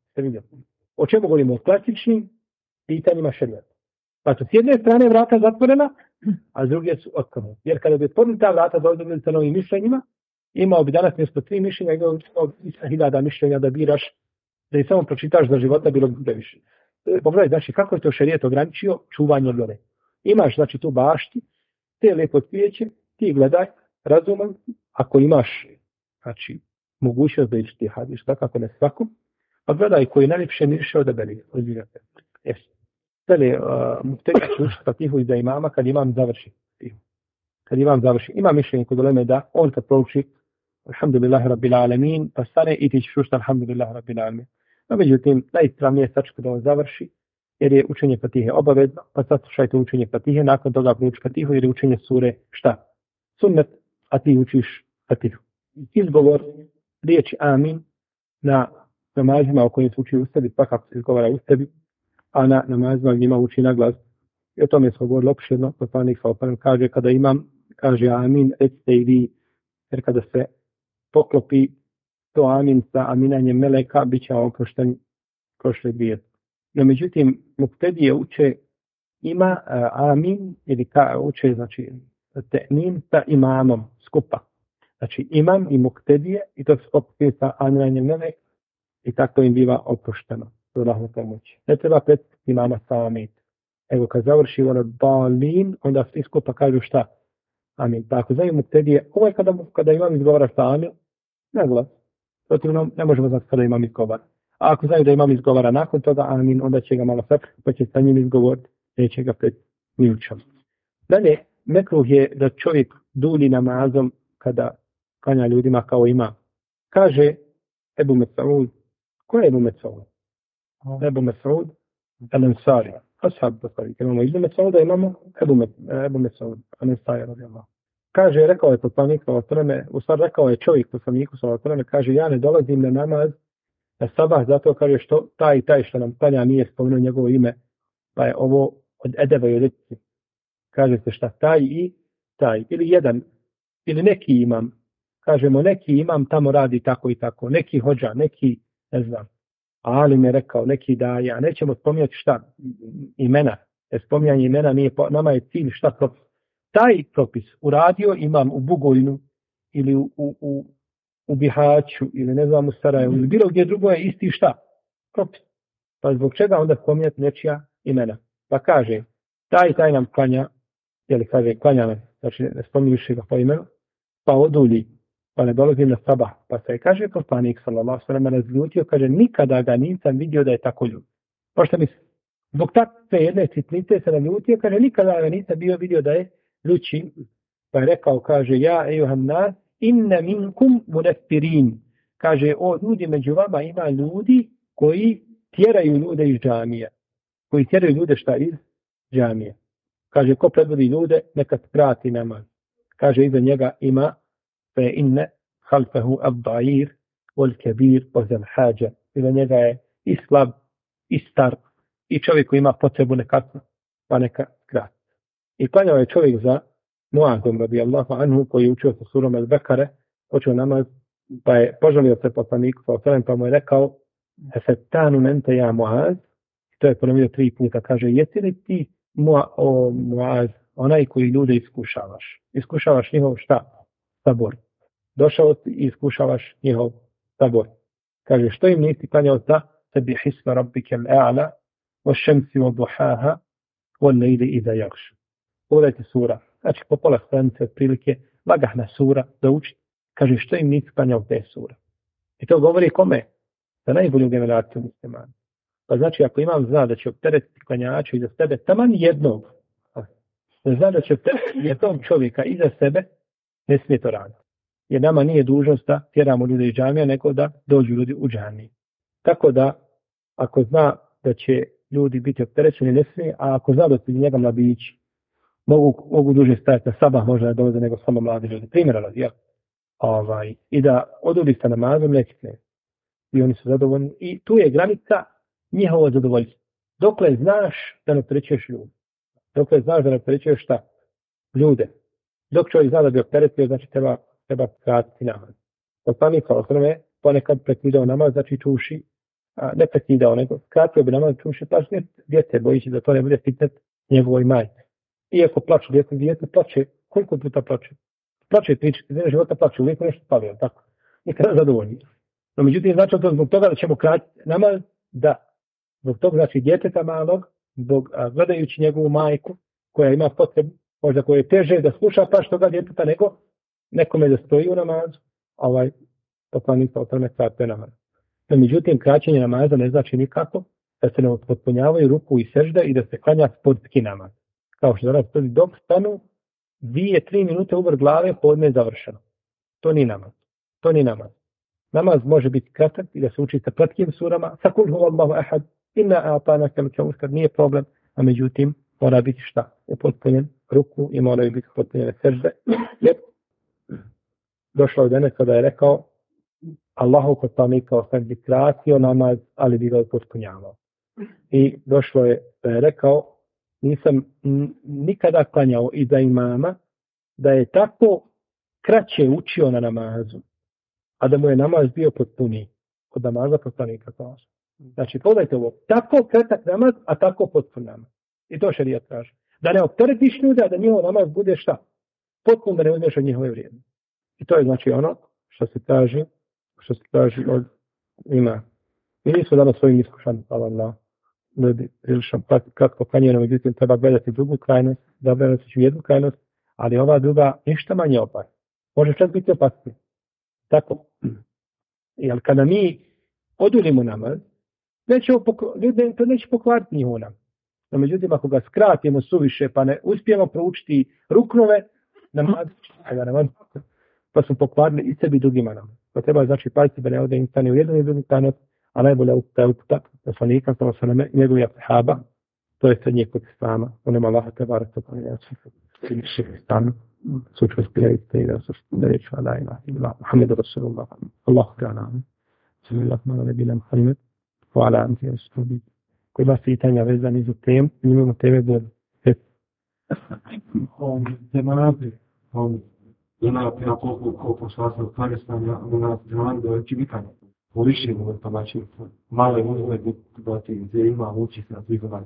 O čemu govorimo? O klasičnim pitanjima šerijata. Pa su s jedne strane vrata zatvorena, a s druge su otvorene. Jer kada bi otvorili ta vrata dođeli sa novim mišljenjima, imao bi danas mjesto 3 mišljenja, imao bi 1000 mišljenja da biraš, da ih samo pročitaš za života, bilo bi previše. Pogledaj, znači, kako je to šerijet ograničio čuvanje gore. Imaš, znači, tu bašti, te lijepo cvijeće, ti gledaj, razuman, ako imaš, znači, mogućnost da ti hadiš, tako ne svakom, pa gledaj koji je najljepše niše odaberi. Jesu. Sada muftedi će učiti fatihu iza imama kad imam završi. Ima mišljenje kod uleme da on kad prouči alhamdulillahi rabbil alamin, pa stane i ti ćeš učiti alhamdulillahi rabbil alamin. No, međutim, najispravnije je sačekati da on završi, jer je učenje fatihe obavezno, pa saslušajte učenje fatihe, nakon toga prouči fatihu, jer je učenje sure šta? Sunnet, a ti učiš fatihu. Izgovor riječi amin na namazima o kojim se uči u sebi, pa kako se izgovara u sebi, a na namazima njima uči na glas. I o tome smo govorili opširno, poslanik sa kaže kada imam, kaže amin, recite i vi, jer kada se poklopi to amin sa aminanjem meleka, bit će oprošten prošli grijeh. No međutim, muktedije uče ima amin, ili uče, znači, te'min sa imamom skupa. Znači imam i muktedije, i to se poklopi sa aminanjem meleka, i tako im biva oprošteno. Ne treba predstaviti imama sa amin. Evo kad završi ono balin, onda svi skupa kažu šta? Amin. Pa ako znaju muktedije, ovo je kada imam izgovara sa amin, na glas. Protivno, ne možemo znati kada imam izgovara. A ako znaju da imam izgovara nakon toga amin, onda će ga malo sakriti, pa će sa njim izgovoriti, neće ga pred milčom. Dalje, mekruh je da čovjek dulji namazom kada klanja ljudima kao ima. Kaže Ebu Mes'ud, ko je Ebu Mes'ud? Ebu Mes'ud al-Ansari. Ashab Bukhari. Imamo Ibn Mes'uda, imamo Ebu Mes'ud al-Ansari radijallahu. Kaže, rekao je poslanik u stvari rekao je čovjek poslaniku kaže, ja ne dolazim na namaz na sabah, zato kaže što taj što nam klanja nije spomenuo njegovo ime, pa je ovo od edeba i od etici. Kaže se šta taj i taj, ili jedan, ili neki imam. Kažemo neki imam tamo radi tako i tako, neki hođa, neki ne znam. Ali mi je rekao, neki daje, a nećemo spominjati šta? Imena. Jer spominjanje imena nije, nama je cilj šta propis. Taj propis uradio imam u Bugojnu ili u Bihaću ili ne znam u Sarajevu ili bilo gdje drugo je isti šta? Propis. Pa zbog čega onda spominjati nečija imena? Pa kaže, taj nam klanja, jeli kaže, klanja me, znači ne spominju više ga po imenu, pa odulji. Pa ne dolazim na sabah. Pa se kaže poslanik sallallahu alejhi ve sellem razljutio, kaže nikada ga nisam vidio da je tako ljut. Pošto misli, zbog takve jedne sitnice se naljutio, kaže nikada ga nisam vidio da je ljući. Pa je rekao, kaže ja ejuhan nas inna minkum munaffirin. Kaže o ljudi među vama ima ljudi koji tjeraju ljude iz džamije. Koji tjeraju ljude šta iz džamije. Kaže ko predvodi ljude neka skrati namaz. Kaže iza njega ima فإن خلفه الضعير والكبير وذا الحاجة. Iza njega je i slab, i star, i čovjek koji ima potrebu nekako, pa neka skrati. I klanjao je čovjek za Muazom radijallahu anhu koji je učio sa surom El-Bekare, počeo namaz, pa je požalio se poslaniku, pa mu je rekao Efetanu mente ja Muaz, to je ponovio 3 puta, kaže jesi li ti Muaz, onaj koji ljude iskušavaš? Iskušavaš njihov šta? Sabor. Došao ti i iskušavaš njihov sabor. Kaže, što im nisi klanjao za sebi hisma rabbike al-a'la, o šemsi o duhaha, o lejli iza jakš. Pogledajte sura. Znači, po pola stranice otprilike, lagahna sura da uči. Kaže, što im nisi klanjao te sura. I to govori kome? Za najbolju generaciju muslimana. Pa znači, ako imam zna da će opteretiti klanjača iza sebe, taman jednog, da zna da će opteretiti jednog čovjeka iza sebe, ne smije to raditi. Jer nama nije dužnost da tjeramo ljude iz džamija, nego da dođu ljudi u džamiju. Tako da, ako zna da će ljudi biti opterećeni, ne smije, a ako zadosti njega mladići, mogu duže stajati na sabah, možda ne dolaze nego samo mladi ljudi. Primjera radi, jel? I da odudi sa namazom, nekne. I oni su zadovoljni. I tu je granica njihovo zadovoljstvo. Dokle znaš da ne opterećuješ ljudi. Dokle znaš da ne opterećuješ šta? Ljude. Dok čovjek zna da bi opteretio, znači treba kratiti namaz. Poslanik sallallahu ponekad prekidao namaz, znači čuši, ne prekidao, nego skratio bi namaz, čuši plaće djete, bojići da to ne bude fitnet njegovoj majke. Iako plaću djete plaće, koliko puta plaće? Plaće 3-4 života plaće, uvijek nešto pali, tako? Nikada zadovoljni. No međutim, znači to zbog toga da ćemo kratiti namaz, da. Zbog toga, znači djeteta malog, gledajući njegovu majku, koja ima potrebu, možda koje je teže da sluša paš toga djeteta, nego nekome da stoji u namazu, poslanik sa otvrme kratio namaz. No međutim, kraćenje namaza ne znači nikako da se ne potpunjavaju ruku i sežda i da se klanja sportski namaz. Kao što danas tvrdi, dok stanu 2-3 minute uvrh glave, podne je završeno. To nije namaz. Namaz može biti kratak i da se uči sa kratkim surama, sa kul huvallahu ahad, inna a'tanaka al-kawthar, nije problem, a međutim mora biti šta? Upotpunjen ruku i moraju biti upotpunjene sežde. Jer došlo je dene kada je rekao Allahu poslanika osam bi kratio namaz, ali bi ga upotpunjavao. I došlo je da je rekao nisam nikada klanjao iza imama da je tako kraće učio na namazu, a da mu je namaz bio potpuniji od namaza poslanika. Znači, pogledajte ovo, tako kratak namaz, a tako potpun namaz. I to šerijat kaže. Da ne opteretiš ljude, a da njihov namaz bude šta? Potpun, da ne uzmeš od njihove vrijednosti. I to je znači ono što se traži od ima. Mi nismo danas svojim iskušanim, Allah, ljudi prilično kratko klanjeno, međutim treba gledati drugu krajnost, da gledati jednu krajnost, ali ova druga ništa manje opasna. Može čak biti opasnije. Tako. Jer kada mi odulimo namaz, ljudi to neće pokvariti njihov namaz. No međutim, ako ga skratimo suviše, pa ne uspijemo proučiti ruknove, namaz, pa smo pokvarili i sebi drugima namaz. Pa treba znači paziti da ne ode insani u jednu i drugu krajnost, a najbolja uputa je uputa poslanika sallallahu alejhi ve sellem i njegovih ashaba, to je srednji put islama, onem Allaha tebarek ve teala stan suču spirite da su da reč la ilaha illa Muhammedur Rasulullah Allahu ta'ala sallallahu alejhi ve sellem wa ala alihi wa sahbihi. Koji ima pitanja vezani za temu, imamo teme do Ima koliko svastva Palestina u nas džan do čivitanja. Ulišimo u tamači male uzgled biti gdje ima uči se na zvigovanje.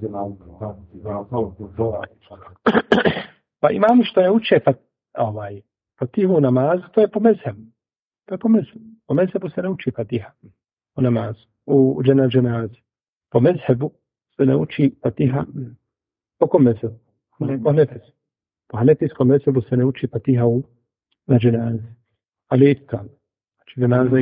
Pa imamo što je uče Fatihu u namazu, to je po mezhebu. Po mezhebu se ne uči Fatiha u namazu, u dženazi. Po mezhebu se ne uči Fatiha. Po kom mezhebu? Po hanefijskom mezhebu se ne uči Fatiha na dženazi. Ali iskan. Znači dženaza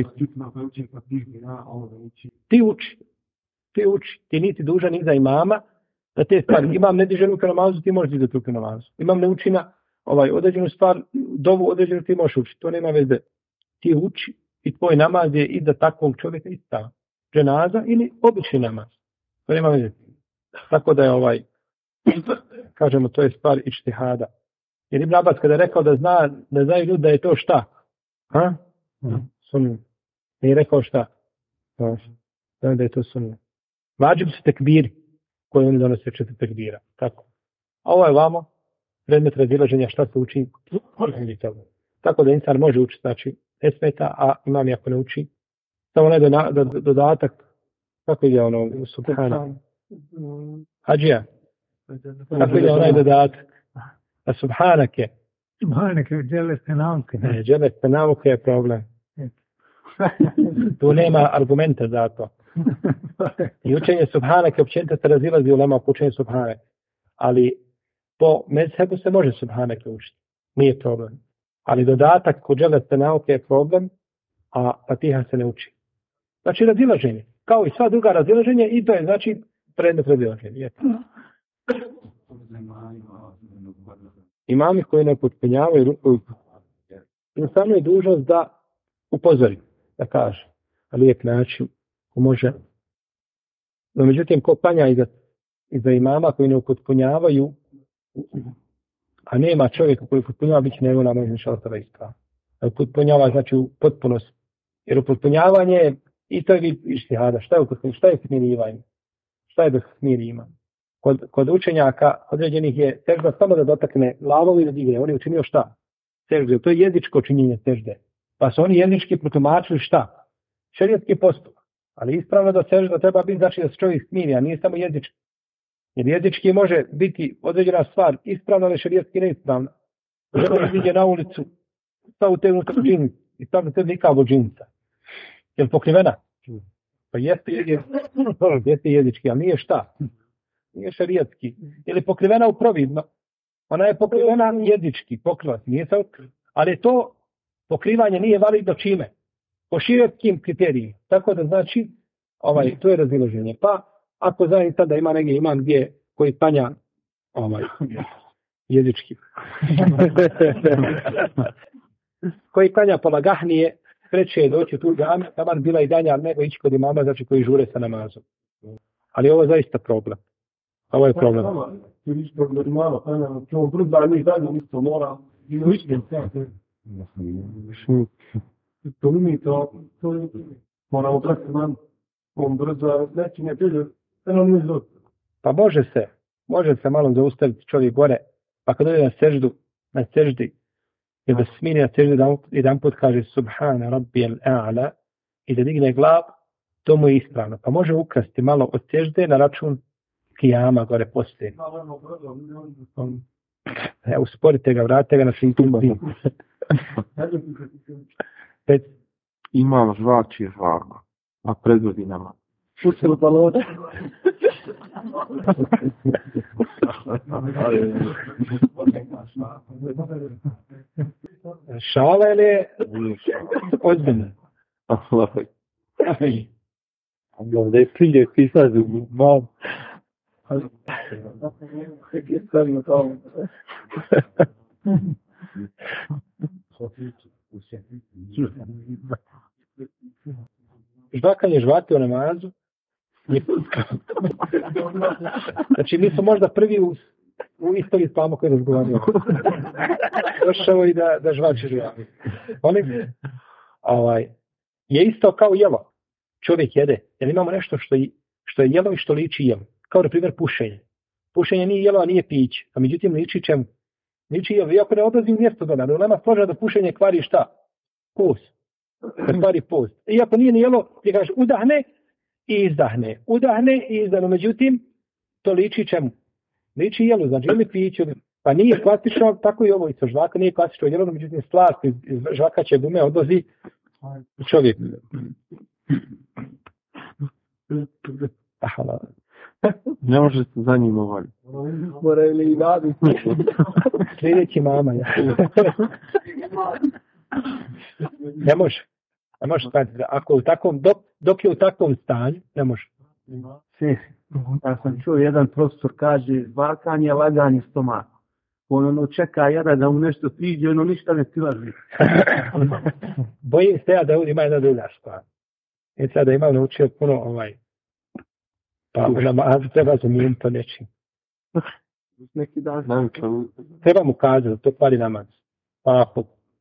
ti uči. Ti nisi dužan ni za imama da te stvari. Imam ne diže ruke na namazu, ti možeš dizati ruke na namazu. Imam ne uči na određenu stvar, dovu određenu ti možeš učiti. To nema veze. Ti uči i tvoj namaz je i za takvog čovjeka ista. Dženaza ili obični namaz. To nema veze. Tako da je kažemo, to je stvar ičtihada. Jer Ibn Abbas kada je rekao da znaju ljudi da je to šta? Sunnet. Nije rekao šta? Da je to sunnet. Vađib su tekbiri koji oni donose 4 tekbira. Tako. A ovo je vamo predmet razilaženja šta se uči. Tako da insan može učiti, znači ne smeta, a imam ako ne uči. Samo onaj dodatak. Kako ide ono? Subhana. Hadžija. Kako ide onaj dodatak? A subhanake. Subhanake, dželeste nauke. Ne, dželeste nauke je problem. Tu nema argumenta za to. I učenje subhanake, općenito se razilazi u lema po učenju subhanake. Ali po mezhebu se može subhanake učiti. Nije problem. Ali dodatak kod dželeste nauke je problem, a Fatiha se ne uči. Znači razilaženje. Kao i sva druga razilaženja, i to je znači predmet razilaženja. Imami koji ne potpunjavaju ruku, jednostavno je dužnost da upozori, da kaže na lijep način, ko može No, međutim, ko klanja iza imama koji ne upotpunjavaju, a nema čovjeka koji upotpunjava, bit će njegov namaz inšallah ispravan. Upotpunjava znači u potpunost. Jer upotpunjavanje i to je vid ištihada. Šta je upotpunjavanje? Šta je smirivanje? Šta je da se smiri ima? Kod učenjaka određenih je sežda samo da dotakne glavom i da digne. On je učinio šta? Sežde. To je jezičko činjenje sežde. Pa su oni jezički protumačili šta? Šerijatski postupak. Ali ispravno da sežda treba biti znači da se čovjek smiri, a nije samo jezički. Jer jezički može biti određena stvar ispravna, ali šerijatski neispravna. Žena iziđe na ulicu, stavu te unutra džins i stavlja te nikavo džinsa. Je li pokrivena? Pa jeste jezički, ali nije šta? Nije šerijatski. Je li pokrivena u providno? Ona je pokrivena jezički, pokriva se, nije se otkrila. Ali to pokrivanje nije validno čime? Po šerijatskim kriterijima. Tako da znači, to je razilaženje. Pa, ako zaista da ima negdje imam gdje koji klanja jezički. koji klanja polagahnije, preče je doći tu džame, taman bila i danja, nego ići kod imama, znači koji žure sa namazom. Ali ovo je zaista problem. Ovo je problem. Moramo brati nam, on brzo, neći ne pilju, pa može se malo zaustaviti čovjek gore, pa kad ode na seždi, jer da se smiri na seždi, jedan put kaže Subhana Rabbijel A'la i da digne glav, to mu je ispravno. Pa može ukrasti malo od sežde na račun kijama gore poslije. Usporite ga, vratite ga na sintumba. Imam žvači žvaku, a predvodi nama. Učelo balode. Šala ili ozbiljno? Da je prije pisati mam. Žvakanje žvake u namazu. Znači mi smo možda prvi u istoriji islama koji razgovaraju. Došao i da žvače žvake. Je isto kao jelo. Čovjek jede. Jer imamo nešto što je jelo i što liči jelo. Kao na primjer pušenje. Pušenje nije jelo, a nije piće. A međutim liči čemu? Liči jelo. Iako ne odlazi u mjesto dole. Ali nema složena da pušenje kvari šta? Pus. Da kvari pus. Iako nije ni jelo, ti kažeš udahne i izdahne. Udahne i izdahne. Međutim, to liči čemu? Liči jelu. Znači ili piće. Pa nije klasično, tako i ovo isto žvaka. Nije klasično jelo, međutim slast iz žvakaće gume odlazi čovjek. Ne može se za njim ovali. Moraju li i raditi? Sljedeći mama. Ja. Ne može. Ne može staviti. Dok je u takvom stanju, ne može. Ja sam čuo, jedan profesor kaže, žvakanje je laganje stomaka. On čeka jada da mu nešto priđe, ono ništa ne silaži. Bojim se ja da ovdje ima jedna druga stvar. I sada imam naučio puno pa u namazu treba zamijeniti to nečim. Neki dan. Treba mu kazati da to kvari namaz. Pa ako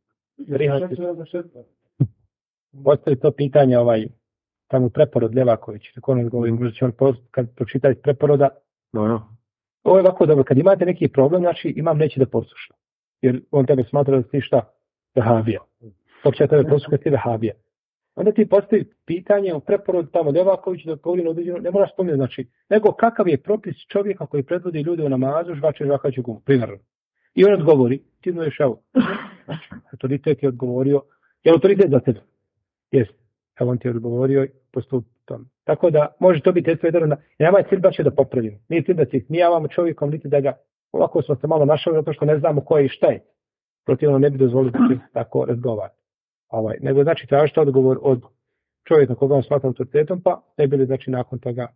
postoji to pitanje tamo preporod Ljevaković, tako on odgovori, možda će on kad pročitati preporoda. Ovo je ovako dobro, kad imate neki problem, znači imam neće da posluša. Jer on tebe smatra da ti šta? Vehabija. Dok će tebe poslušati ti vehabija. Onda ti postoji pitanje u preporodu tamo Ljevaković da govori na određenu, ne moraš spomenuti, znači, nego kakav je propis čovjeka koji predvodi ljude u namazu, žvačajući gumu, primjerno. I on odgovori, ti znaš evo. Autoritet je odgovorio, je autoritet za tebe? Jeste. Evo on ti je odgovorio i postupi tome. Tako da može to biti jedan, i nama je cilj baš da popravimo. Nije cilj da se smijavamo čovjekom, niti da ga, ovako smo se malo našali zato što ne znamo ko je i šta je. Protivno ne bi dozvolili da se tako razgovara. Nego znači tražite odgovor od čovjeka koga on smatra autoritetom, pa ne bili znači nakon toga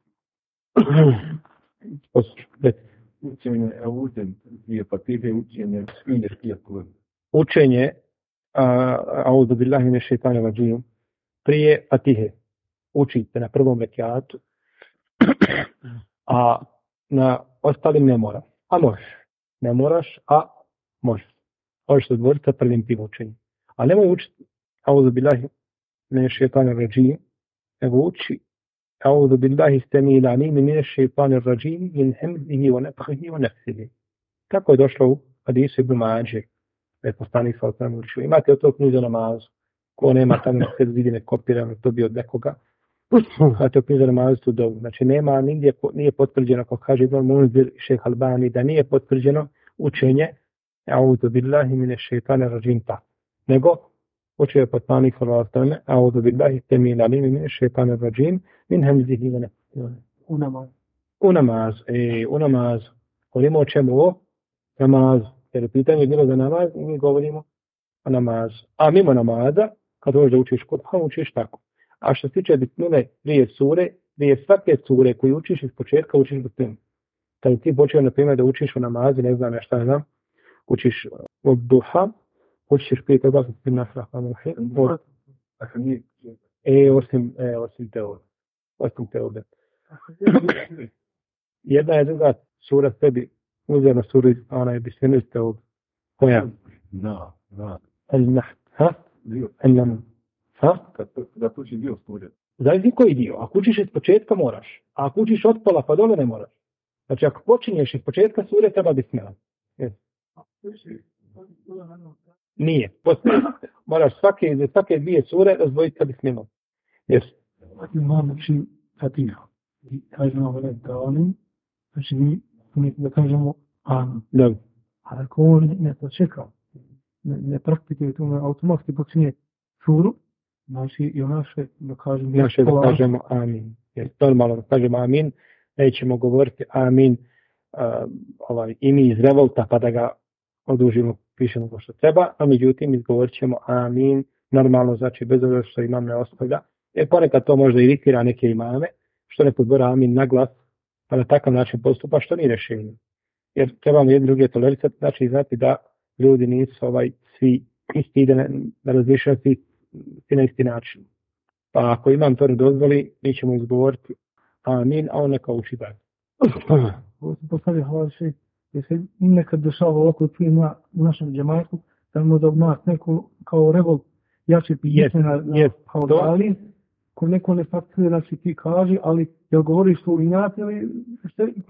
učenje auzu billahi mine šeitanir racim prije fatihe učite na prvom rekiatu A na ostalim ne mora. A možeš. Ne moraš, a možeš. Možeš se odvoriti sa prvim tim učenjem. A nemoj učiti auzu billahi mine šeitanir rajim, nego uči auzu billahi stamil alim mine šeitanir rajim min hamzihi wa nafthihi wa nafsihi. Tako je došlo u hadisu Ibn Mađe. Poslanik sallallahu alejhi ve sellem. Imate to knjigu namazu. Ko nema tamo se vidi ne kopirano, to bi od nekoga. A to knjiga namazu tu dovu. Znači nema nigdje, nije potvrđeno, kako kaže Ibn Munzir, Šejh Albani, da nije potvrđeno učenje A'udhu billahi mine šeitanir rajim ta. Nego učio je poslanik sallallahu alejhi ve sellem A'udhu billahi samil alim mine šeitanir rajim min hamzihi wa nafthihi. U namazu. U namazu. Govorimo o čemu? O namazu. Jer pitanje je bilo za namaz i mi govorimo o namazu. A mimo namaza, kad hoćeš da učiš Kur'an, učiš tako. A što se tiče bismile prije sure, prije svake sure koju učiš iz početka, učiš bismilu. Kad ti počeo, na primjer, da učiš u namazi, ne znam ja šta znam, učiš od duha, učiš prije toga bismillahirrahmanirrahim. Osim teobe. Jedna je druga sura sebi uzeo na suru, ona je bismillah teobe. Koja? Da. El-Nahl. El-Nahl. Da uči dio sure. Zavisi koji dio. Ako učiš iz početka moraš. A ako učiš od pola pa dole ne moraš. Znači ako počinješ iz početka sure treba bismillah. Nije. Moraš svake dvije sure razdvojiti sa bismillah. Imam uči Fatiha. Kažemo velekani, znači mi da kažemo amin. Dobro. A ako on ne to čekao, ne praktikuje to, automatski počinje suru, znači i naše da kažemo amin. Jer normalno da kažemo amin, nećemo govoriti amin i mi iz revolta pa da ga odužimo, pišemo ko što treba, a međutim izgovorit ćemo amin normalno, znači bez obzira što imam ne ostavlja. Jer ponekad to možda iritira neke imame, što ne podbora amin na glas, pa na takav način postupa, što nije rješenje. Jer trebamo jedni druge tolerisati, znači znati da ljudi nisu svi isti, ide na različenju svi na isti način. Pa ako imam to ne dozvoli, mi ćemo izgovoriti amin, a on neka uči dalje. Ovo se postavlja hvala jer se nekad dešava ovako u našem džematu, da možda obnas neko kao revolt jače pitanje na haudali, ko neko ne fakture, znači ti kaže, ali jel govoriš to inat ili što je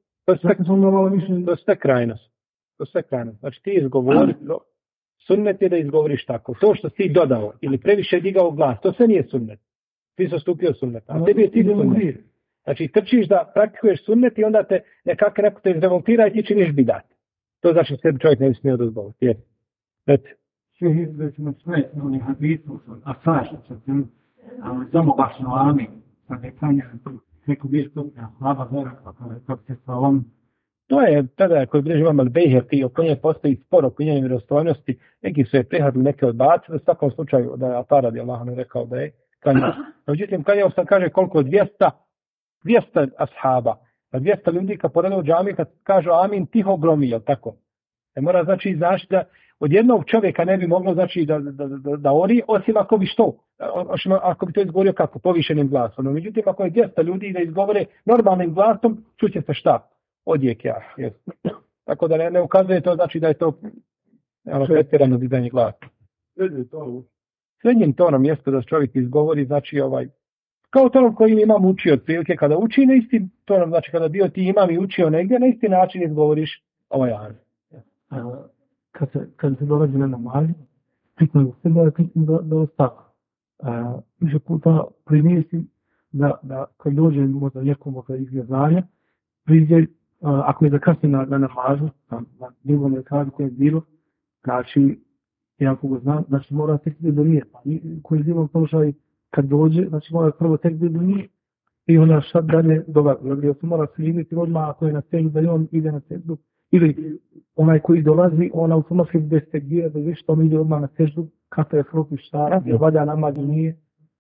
to sve krajnost. Znači ti izgovori, sunnet je da izgovoriš tako. To što si dodao ili previše digao glas, to sve nije sunnet. Ti si stupio sunnet, a tebi je ti sunnet. Znači trčiš da praktikuješ sunnet i onda te neko te izrevoltira i ti činiš bidat. To znači da sebi čovjek ne bi smio dozvoliti. Sve izvećemo sve, oni hadisu, a sašli se tim, ali samo baš na amin, sa nekanja, neko bi što hlaba vera, kako se sa ovom. To je tada koji bliže vam al-Bejhaqi, oko nje postoji spor oko njene vjerodostojnosti, neki su je prihvatili, neke odbacili, u svakom slučaju da je Atar radijallahu anhu rekao da je klanjao. Međutim, klanjao sam kaže koliko 200 ashaba, 200 ljudi kad porede u džamiji, kad kažu amin, tiho gromi, jel tako? Mora znači da od jednog čovjeka ne bi moglo znači da ori, osim ako bi što? Ako bi to izgovorio kako? Povišenim glasom. No, međutim, ako je 200 ljudi da izgovore normalnim glasom, čuće se šta? Odjek ja. Tako da ne ukazuje to, znači da je to pretjerano dizanje glasa. Srednjim tonom mjesto da čovjek izgovori, znači kao tonom koji imam učio otprilike, kada uči na istim tonom, znači kada bio ti imam i učio negdje, na isti način izgovoriš ovaj amin. Kad se dolazi na namaz, pitno je sebe, pitno da ostava. Više puta primijesti da kad dođe možda nekom izgledanja, priđe, ako je zakasni na namazu, na drugom rekazu koje je bilo, znači, jako go zna, znači mora tekbir do nije. Koji je zivom položaj kad dođe, znači mora prvo tekbir do nije i onda šta dalje dolazi. Jer se mora slijediti odmah ako je na seždu, da on ide na seždu. Ili onaj koji dolazi, on automatski bez tekbira, da viš što ide odmah na seždu, kada je kropi šta, jer valja namaz nije.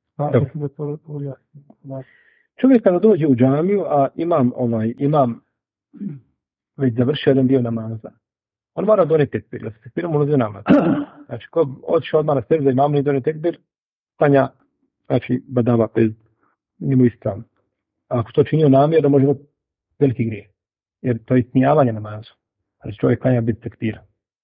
Čovjek kada dođe u džamiju, a imam već završio jedan dio namaza, on mora doneti tekbir, jer se tekbirom ulazi namaz. Znači, ko otišao odmah na seždu da imam ne doneti tekbir, stanja, znači, badava bez njemu ispravno. A ako to činio namjerno, može biti veliki grijeh. Jer to je ismijavanje namazu. Ali čovjek klanja biti tekbira.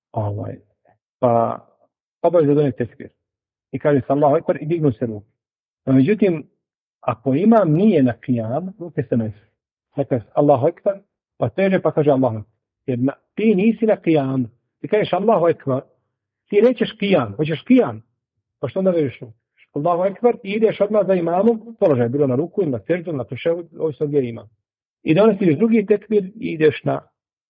Pa obavezno donijeti tekbir. I kaže se Allahu ekber i dignu se ruke. No, međutim, ako imam nije na qiyam, ruke se nesu. Dakle, Allahu ekber, pa teže pa kaže Allahu ekber. Jer ti nisi na qiyam. Ti kažeš Allahu ekber, ti nećeš qiyam, hoćeš qiyam. Pa što onda vediš ruke? Allahu ekber i ideš odmah za imamom, položaj bilo na ruku ili na seždu, na tešehud, ovisno gdje imam. I donosiš drugi tekbir i ideš na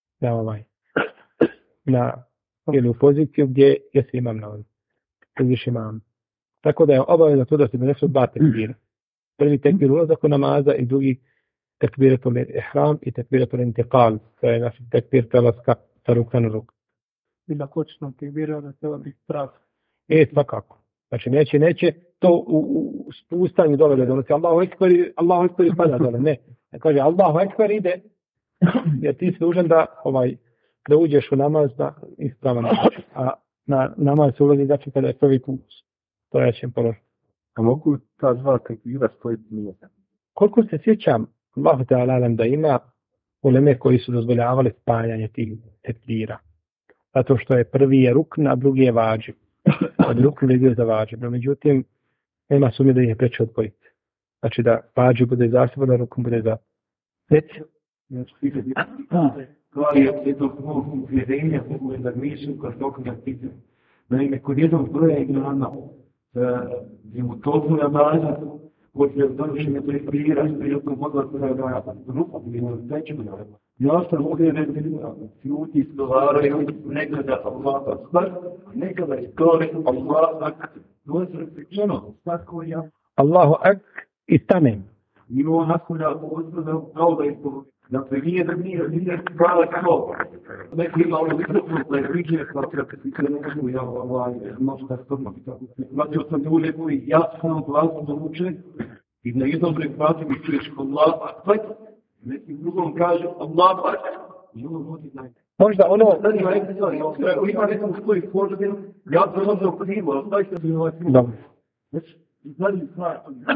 ili u poziciju gdje jesi imam na ovdje. Vidiš imam. Tako da je obavezno to da se donesu dva tekbira. Prvi tekbir ulazak u namaza i drugi tekbiratul ihram i tekbiratul intiqal. To je naš tekbir prelaska sa ruka na ruku. I da kočno tekbira da treba biti strah. Svakako. Znači neće to u spustanju dole da donosi Allahu ekber i pada dole. Ne. Kaže Allahu ekber ide jer ti si dužan da uđeš u namaz na ispravan način. A na namaz se ulazi znači kada je prvi put. To ja ćem položiti. A mogu ta dva tekbira spojiti nijedan? Koliko se sjećam, Allahu ta'ala nam da ima uleme koji su dozvoljavali spajanje tih tekbira. Zato što je prvi je rukn, a drugi je vađib. Od rukn je za vađib. No, međutim, nema sumnje da ih je preče odpojiti. Znači da vađib bude zaseban, da rukn bude za reci. je to uvjerenja, da mišljam kao tokom da pitam. Naime, kod jednog broja imama je u toku namaza, kod je donošenje tekbira, prilikom odlaska na ruku, ja sam uvjeren da ljudi izgovaraju nekada Allah akbar, nekada izgovore Allah akbar. To je srpečeno, svako ja. Allahu akbar i stanem. Mimo onako da odbrzam kao da izgovore. Dakle, nije prava kao. Neko ima ono mikrofon, da je viđe, kad se krenuo, ja možda stvarno tako. Vratio sam ljude koji jasno glasno da uče i na jednom rekvatu mi čuješ Allah akbar, nekim drugom kaže Allah akbar. I ono vodi znajte. Možda ono... Ima nekom svoji požadinu, ja sam ono krivo, ali daj se mi ovaj krivo. Dobro. Znači, zadnji stvar,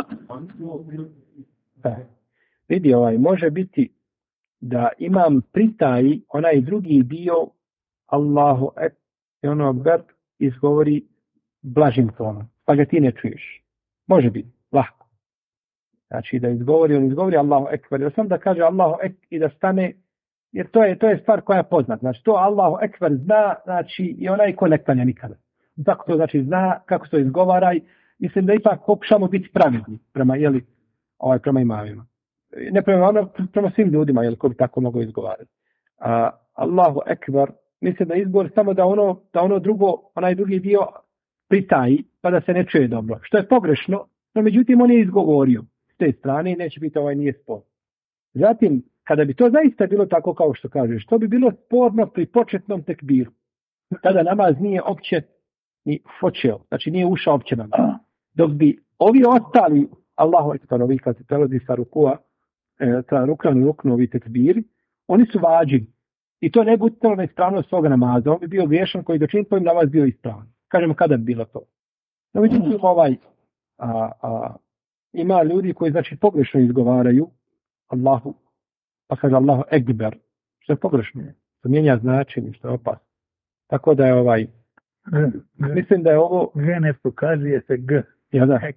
vidi, može biti da imam pritaji onaj drugi dio Allahu ekber i ono ber izgovori blažim tonom, pa ga ti ne čuješ. Može biti, lahko. Znači da on izgovori Allahu ekber, jer sam da kaže Allahu ekber i da stane, jer to je stvar koja je poznata. Znači to Allahu ekber zna, znači i onaj ko ne klanja nikada. Tako to znači zna kako se to izgovara i mislim da ipak pokušamo biti pravedni prema imamima. Ne prema svim ljudima, ko bi tako mogao izgovarati. Allahu ekber, mislim da izgovor samo da ono drugo, onaj drugi dio pritaji, pa da se ne čuje dobro. Što je pogrešno, no međutim on je izgovorio s te strane i neće biti nije spor. Zatim, kada bi to zaista bilo tako kao što kažeš, to bi bilo sporno pri početnom tekbiru. Tada namaz nije opće ni počeo, znači nije ušao opće namaz. Dok bi ovi ostali, Allahu ekber, ovi kad se prelazi sa rukua, sa ruknu ovi tekbiri, oni su vađivi. I to ne bi utjecalo na ispravnost svoga namaza. On bi bio griješan koji do čini tvojim namaz bio ispravan. Kažemo kada bi bilo to. No, međutim, ima ljudi koji znači pogrešno izgovaraju Allahu, pa kaže Allahu ekber, što je pogrešno. To mijenja značenje, što je opasno. Tako da je mislim da je ovo... G ne pokazuje se G. Ja da.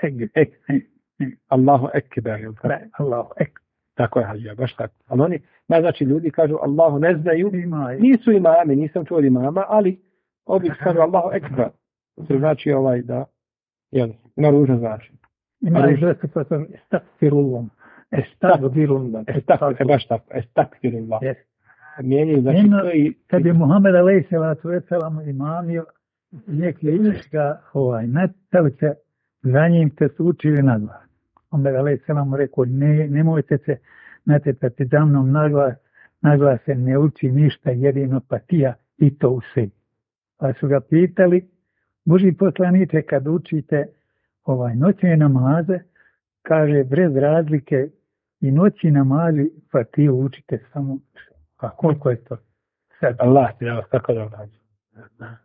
Allahu ekber. Allahu ekber. Tako je, hađija, baš tako. Ali oni, znači ljudi kažu Allahu ne znaju, nisu imami, nisam čuo imama, ali ovi kažu Allahu ekber. To znači da, ima ružno znači. Ima izgleda pa sam estakfirullah. Baš tako, estakfirullah. Mijenjaju, znači to i... Kad je Muhammed a.s. imamio, neki ilška nastavice, za njim te su učili naglas. Muhammed a.s. mu rekao, nemojte se natjecati za mnom naglas se ne uči ništa, jedino patija i to u sebi. Pa su ga pitali, Boži poslaniče, kad učite noćne namaze, kaže, bez razlike i noći namazi, patiju učite samo. A koliko je to? Allah ti da tako da urađe.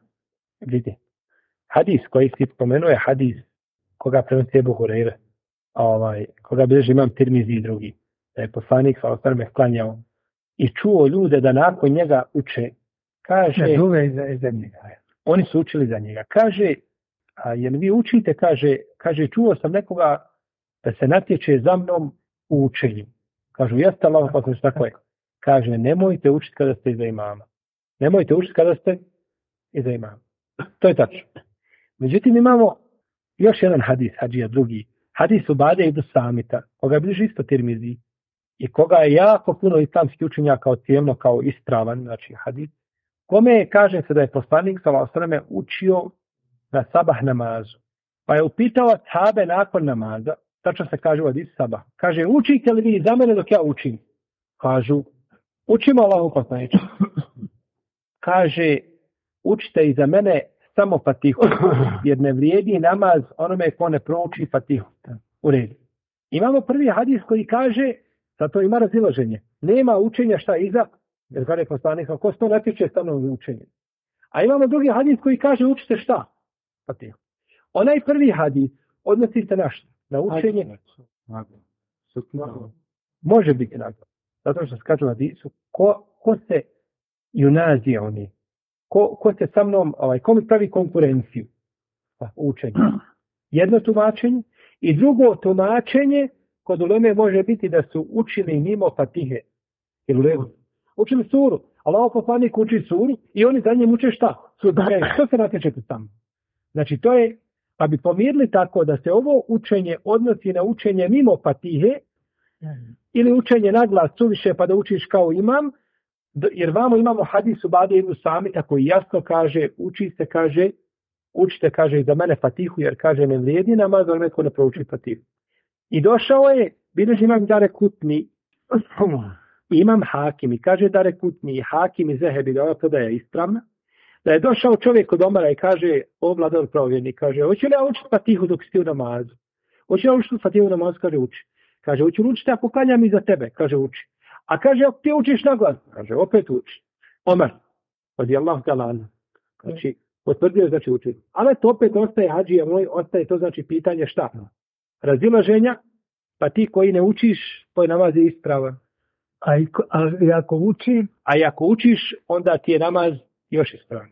Vidite, hadis koji si spomenuo je hadis koga prenosi Ebu Hurajra. koga bilježi imam Tirmizi i drugi, da je poslanik sallallahu alejhi ve sellem klanjao i čuo ljude da nakon njega uče, kaže, oni su učili za njega. Kaže, a jer vi učite, kaže, čuo sam nekoga da se natječe za mnom u učenju. Kažu, jeste Allah, pa se tako je. Kaže, nemojte učiti kada ste iza imama. Nemojte učiti kada ste iza imama. To je tačno. Međutim, imamo još jedan hadis, hadžija drugi. Hadis Ubade ibn Samita, koga bliži isto Tirmizi i koga je jako puno islamskih učenjaka ocijenilo kao ispravan, znači hadis, kome kaže se da je poslanik sallallahu alejhi ve sellem učio na sabah namazu. Pa je upitao ashabe nakon namaza, tačno se kaže u hadisu sabah, kaže, učite li vi za mene dok ja učim? Kažu, učimo Allahu poslaniče. Kaže, učite i za mene samo Fatihu, jer ne vrijedi namaz onome ko ne prouči Fatihu. U redu. Imamo prvi hadis koji kaže, da to ima razilaženje, nema učenja šta iza, jer kada je poslanik, ko se to natječe stanovno učenje. A imamo drugi hadis koji kaže, učite šta? Fatihu. Onaj prvi hadis odnosi se na šta? Na učenje? Može biti nagrad. Zato što se kaže u hadisu, ko se junazija oni? Ko se sa mnom, ko mi pravi konkurenciju? Učenje. Jedno tumačenje i drugo tumačenje kod uleme može biti da su učili mimo Fatihe. Učili suru. Allah poslanik uči suru i oni za njim uče šta? Što se natječete tamo? Znači to je, pa bi pomirili tako da se ovo učenje odnosi na učenje mimo Fatihe ili učenje na glas suviše pa da učiš kao imam, jer vamo imamo hadis Ubade ibn Samita koji jasno kaže, učite, kaže, za mene Fatihu, jer kaže, ne vrijedi namaz, on neko ne prouči Fatihu. I došao je, bilježi imam Darekutni, imam Hakim, i kaže Darekutni, i Hakim i Zehebi, da ova predaja je ispravna, da je došao čovjek od Omara i kaže, o vladar pravovjernik, kaže, hoće li ja učiti Fatihu dok si u namazu? Hoće li ja učiti Fatihu u namazu? Kaže, uči. Kaže, hoću učiti ako klanjam iza tebe? Kaže, uči. A kaže, ako ti učiš na glas? Kaže, opet uči. Omar, radijallahu ta'ala anhu. Znači, potvrdio znači uči. Ali to opet ostaje, hadžija moj, ostaje to znači pitanje šta? Razilaženja, pa ti koji ne učiš, tvoj namaz je ispravan. A ako učiš, onda ti je namaz još ispravan.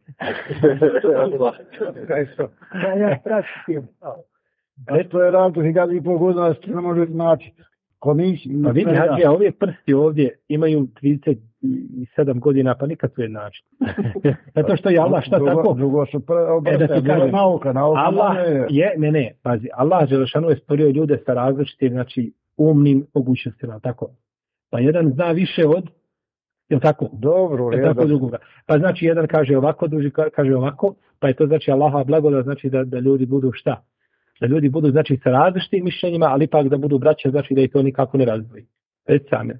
Ja pratim. To je razlog, 1500 godina se ne može značiti. Pa vidi, hadžija, ove prsti ovdje imaju 37 godina, pa nikad su jednačiti. Zato što je Allah šta tako? Drugo su nauka. Allah je, pazi, Allah Želešanu je stvorio ljude sa različitim, znači, umnim mogućnostima, tako. Pa jedan zna više od, je tako? Dobro, je tako drugoga. Pa znači, jedan kaže ovako, drugi kaže ovako, pa je to znači Allaha blagodat, znači da ljudi budu šta? Da ljudi budu, znači, sa različitim mišljenjima, ali ipak da budu braća, znači da ih to nikako ne razdvoji. Već same.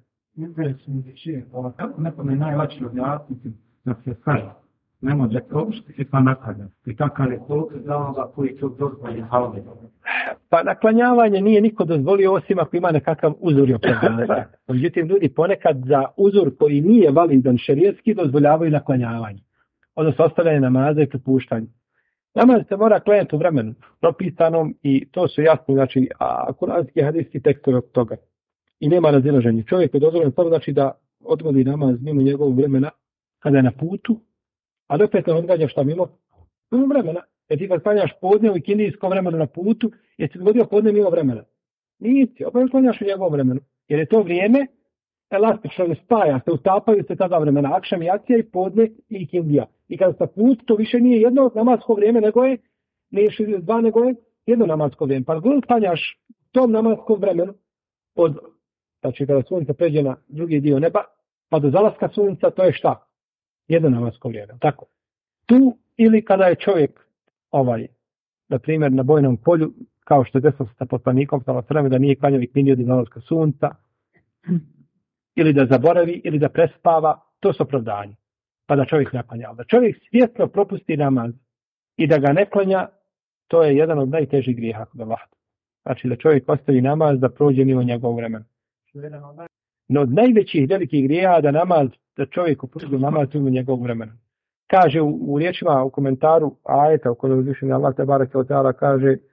Kako nekome je najlakše objasniti da se sada ne može propuštiti pa nakada. I tako je koliko za onoga koji to dozvoli halde. Pa naklanjavanje nije niko dozvolio osim ako ima nekakav uzor i opravdanje. Međutim, ljudi ponekad za uzor koji nije validan šerijetski dozvoljavaju naklanjavanje. Odnosno ostavljanje namaza i propuštanje. Namaz se mora klanjati u vremenu propisanom i to su jasni, znači, kuranski hadijski tekstovi od toga. I nema razilaženja. Čovjek je dozvoljen samo znači da odgodi namaz mimo njegovog vremena kada je na putu, ali opet ne odgađa šta mimo vremena. Jer ti kad klanjaš podne u ikindijskom vremenu na putu, jesi odgodio podne mimo vremena? Nisi, opet klanjaš u njegovom vremenu. Jer je to vrijeme elastično, ne spaja se, utapaju se tada vremena, akšam i akcija i podne i ikindija. I kada ste put, to više nije jedno namasko vrijeme, nego je, nije 62, nego je jedno namasko vrijeme. Pa god klanjaš tom namaskom vremenu, znači kada sunce pređe na drugi dio neba, pa do zalaska sunca, to je šta? Jedno namasko vrijeme, tako. Tu ili kada je čovjek, na primjer, na bojnom polju, kao što je desilo sa poslanikom, da nije klanjao ikindiju do zalaska sunca, ili da zaboravi, ili da prespava, to su opravdanje. Pa da čovjek ne klanja. Da čovjek svjesno propusti namaz i da ga ne klanja, to je jedan od najtežih grijeha kod Allaha. Znači da čovjek ostavi namaz da prođe mimo njegovog vremena. No od najvećih velikih grijeha da čovjek prođe namaz mimo njegovog vremena. Kaže u riječima, u komentaru ajeta u kojem uzvišeni Allah te bareke ve taala kaže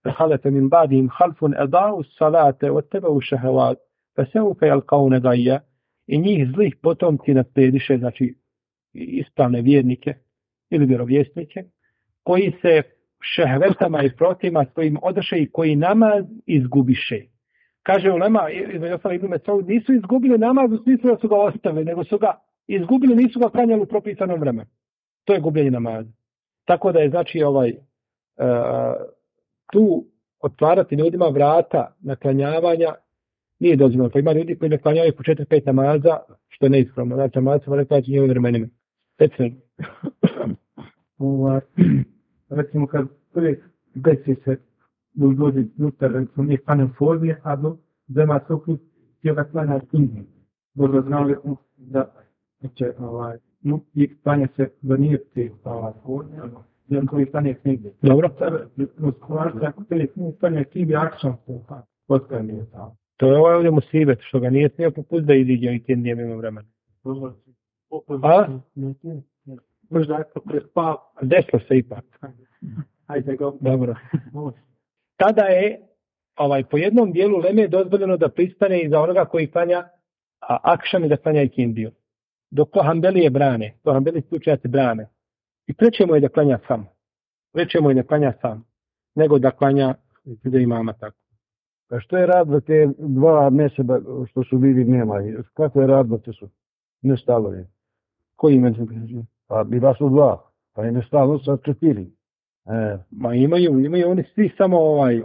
فخلف من بعدهم خلف أضاعوا الصلاة واتبعوا الشهوات فسوف يلقون غيا. I njih zlih potomci naslediše, znači ispravne vjernike ili vjerovjesnike, koji se šehvetama i protivima svojim odaše i koji namaz izgubiše. Kaže ulema, nisu izgubili namaz u smislu da su ga ostavili, nego su ga izgubili, nisu ga klanjali u propisanom vremenu. To je gubljenje namaza. Tako da je znači tu otvarati ljudima vrata naklanjavanja nije dozvoljeno. Pa ima ljudi koji naklanjavaju po 4-5 namaza, što je neispravno. Znači namaza mora klanjati njihovim vremenima. Recimo kad prvi desi se dođe jutar, recimo nije klanja fordije, a zema se uključi ga klanja knjige. Dobro znali da će i klanja se da nije te fordije, zem koji klanja knjige. Dobro. Ako te klanja knjige, akšan se postoje nije tamo. To je ovdje musibet, što ga nije smio popust da iziđe i tim njemima vremena. A? Možda je to prespav. Desilo se ipak. Ajde go. Dobro. Tada je po jednom dijelu leme dozvoljeno da pristane iza onoga koji klanja akšam i da klanja ikindiju. Dok to Hanbelije brane, to Hanbelije slučajaci brane. I preče mu je da klanja sam. Preče mu je da klanja sam, nego da klanja da imama tako. A što je radilo te 2 meseba što su bili nema? Kako je radilo te su nestalovi? Koji meseb? Pa bila su 2, pa je nestalo sa 4. Ma imaju oni svi samo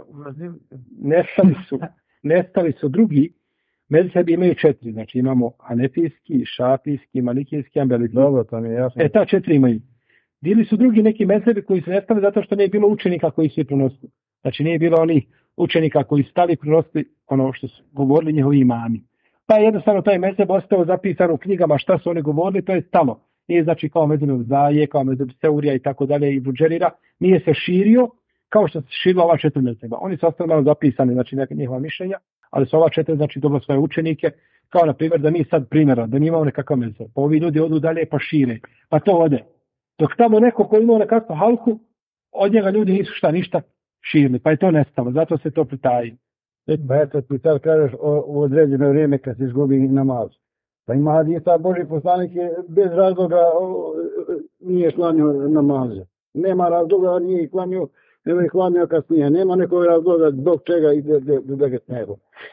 nestali su drugi, mesebi imaju 4, znači imamo hanefijski, šafijski, malikijski, ambelijski. Dobro, to mi je jasno. Ta 4 imaju. Bili su drugi neki mesebi koji su nestali zato što nije bilo učenika koji su je prenosili. Znači nije bilo onih učenika koji su stali prenosili ono što su govorili njihovi imami. Pa jednostavno taj mezheb ostao zapisan u knjigama šta su oni govorili, to je stalo. Nije znači kao mezheb Zaje, kao mezheb Seurija i tako dalje i Budžerira, nije se širio kao što se širila ova 4 mezheba. Oni su ostali malo zapisani, znači neka njihova mišljenja, ali su ova 4 znači dobro svoje učenike, kao na primjer da mi sad primjera, da nije imao nekakav mezheb. Pa ovi ljudi odu dalje pa šire, pa to ode. Dok tamo neko ko imao nekakvu halku, od njega ljudi nisu ništa širili, pa je to nestalo, zato se to pritaji. Pa eto, ti sad kažeš u određeno vrijeme kad se izgubi namaz. Pa ima hadisa, Boži poslanik je bez razloga nije klanio namaze. Nema razloga, nije klanio, nego je klanio kasnije. Nema nekog razloga zbog čega ide da ga snegu.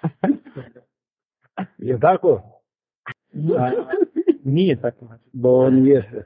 Je tako? Nije tako. Bo nije se.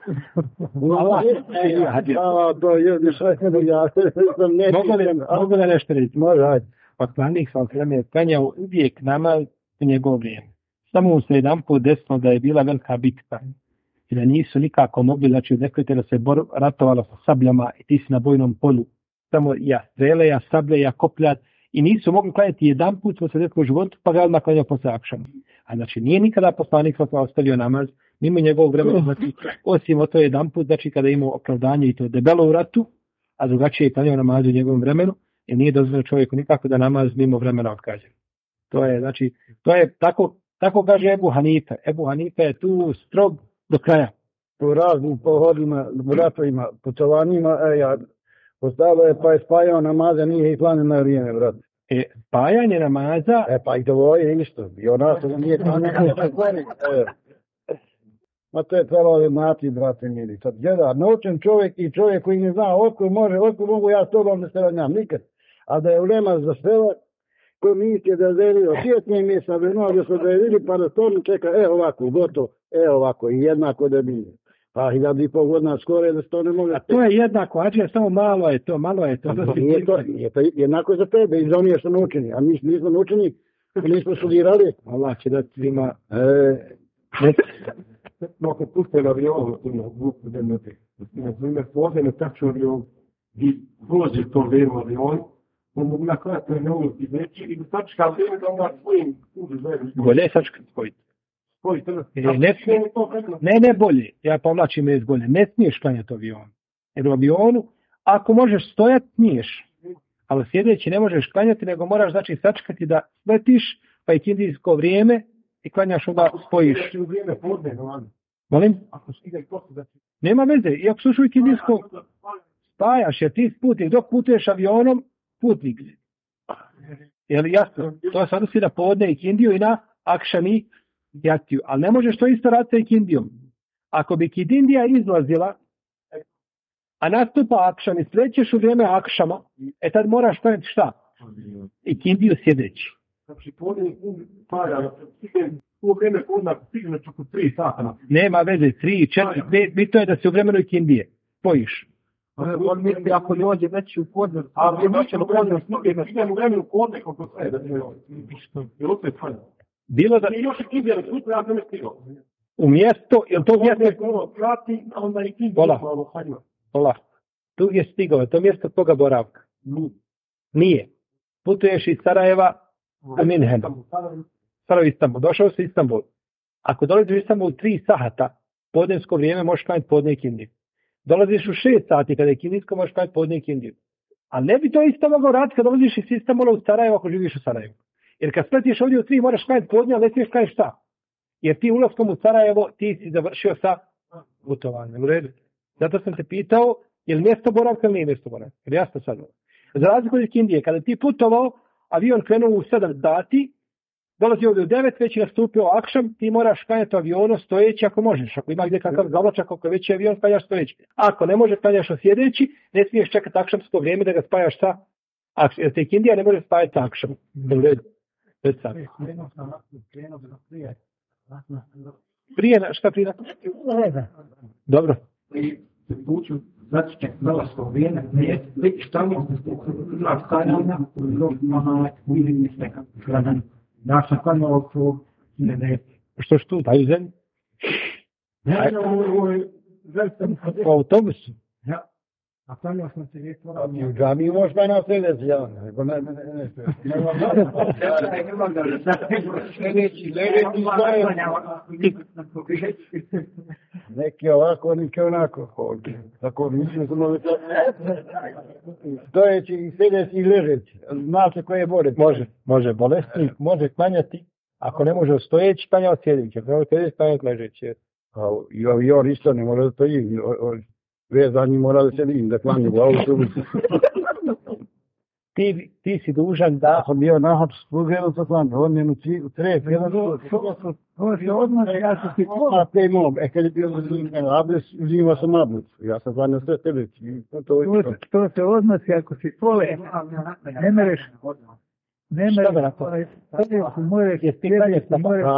Mogu da nešto reći? Može, ajde. Poslanik sa je klanjao uvijek namaz u njegovo vrijeme. Samo mu se jedan put desilo da je bila velika bitka i da nisu nikako mogli, znači odnekujete da se ratovalo sa sabljama i ti si na bojnom polu. Samo ja strele, ja sablje, ja kopljat i nisu mogli klanjati jedan put u sredetku životu, pa ga odmah klanjao posle akšama. A znači nije nikada poslanik ostavio namaz mimo njegovog vremena, znači, osim o to jedan put, znači kada je imao opravdanje i to debelo u ratu, a drugačije je klanjao namaz u njegovom vremenu, jer nije dozvoljeno čovjeku nikako da namaz mimo vremena otkaže. To je, znači, to je tako kaže Ebu Hanife. Ebu Hanife je tu strog do kraja. Po raznim pohodima, ratovima, putovanjima, ja postavio je pa je spajao namaze, nije i klanio na vrijeme, brat. Spajanje namaza... Pa i to je isto. I ona se nije klanio na vrijeme. Ma to je trebalo znati, brate mili. Sad gleda, naučen čovjek i čovjek koji ne zna otkud mogu ja s tobom da se radnjam, nikad. A da je ulema za sela, koji misli da je delio sjetnije mjesta, da su delili, pa da to čeka, ovako, gotovo, ovako, i jednako da bi. Pa 1500 godina skoro je da se to ne može... A to je jednako, ađe, samo malo je to. Nije to jednako za tebe i za onih što naučeni, a mi nismo naučeni, nismo studirali. Allah će da ti ima... Ako pustili avion, na primjer, pozene tačno avion, i vozi to vrijeme avion, on mogu nakladati na ulici veći i sačka vrijeme da onda svojim bolje sačka spojiti. Ne bolje, ja povlačim iz bolje, ne smiješ klanjati avion. Jer u avionu, ako možeš stojati, smiješ. Ali sjedeći ne možeš klanjati, nego moraš znači sačkati da sletiš, pa i kindijsko vrijeme i klanjaš onda spojiš. Molim? Nema veze, i ako slušaju kindijsko, spajaš jer ti putnik, dok putuješ avionom, putnik si. Je li jasno? To se odnosi na podne i kindiju i na akšami jatiju. Ali ne možeš to isto raditi sa ikindijom. Ako bi kindija izlazila, a nastupa akšam i srećeš u vrijeme akšama, tad moraš staviti šta? Ikindiju sjedeći. Znači, podne para, u vrijeme podna stigne čak u 3 sata. Nema veze, 3, 4, bitno je da se u vremenu ikindije spojiš. On misli ako dođe već u podne, a vi noćemo podne, stigne u vremenu podne kako sve, da je opet fajno. Bilo da... I još je kindija, sutra ja ne stigao. U mjesto, je to mjesto... Prati, onda i kindija. Ola, tu je stigao, to mjesto toga boravka. Nije. Putuješ iz Sarajeva u Minhen. Sarajevo Istanbul. Došao si Istanbul. Ako dolaziš u Istanbul 3 sata, podnevsko vrijeme možeš klanjati podne i kindiju. Dolaziš u 6 sati kada je kindijsko, možeš klanjati podne i kindiju. A ne bi to isto mogao raditi kada dolaziš iz Istanbula u Sarajevo ako živiš u Sarajevu. Jer kad sletiš ovdje u 3 moraš klanjati podne, ali ne smiješ klanjati šta? Jer ti ulaskom u Sarajevo ti si završio sa putovanjem. U redu. Zato sam te pitao, je li mjesto boravka ili nije mjesto boravka? Jer jasno sad. Za razliku od Indije, kada ti putovao, avion krenuo u 7 sati, dolazi ovdje u 9, već je nastupio akšam, ti moraš klanjati avionu stojeći ako možeš. Ako ima gdje kakav zavlačak, ako je veći avion, klanjaš stojeći. Ako ne možeš, klanjaš sjedeći, ne smiješ čekati akšamsko vrijeme da ga spajaš sa akšam. Jer te Indija ne može spajati akšam. U redu. Već sad. Prije, šta prije? Dobro. Uču, znači će dolasko vrijeme, već šta mi na stanjena, ili mi steka. Ja sam kanjao to, ne. Što tu, daju zemlju? Ne, u autobusu? Ja. A kanjao sam se već A mi u džamiju možeš na sljedeći, ja. Neki ovako, neki onako. Tako mislim stojeći i sljedeći i ležeći. Znate koje je bolest? Može. Bolesnik može klanjati. Ako ne može stojeći, klanja sjedeći. Ako ne može sjedeći, klanjati ležeći. I avion isto ne može da stoji. Vezani mora da se vidim, da klanje u autobusu. Ti si dužan da... Ako bio nahod spugljeno sa klanje, on je u tref, jedan Ovo se odmah, ja sam ti a te imam, kad je bio abdes, uzimao sam abdes. Ja sam klanjao sve tebe. To se odnosi ako si tvole, ne mereš. Ne mereš, možeš sjediti,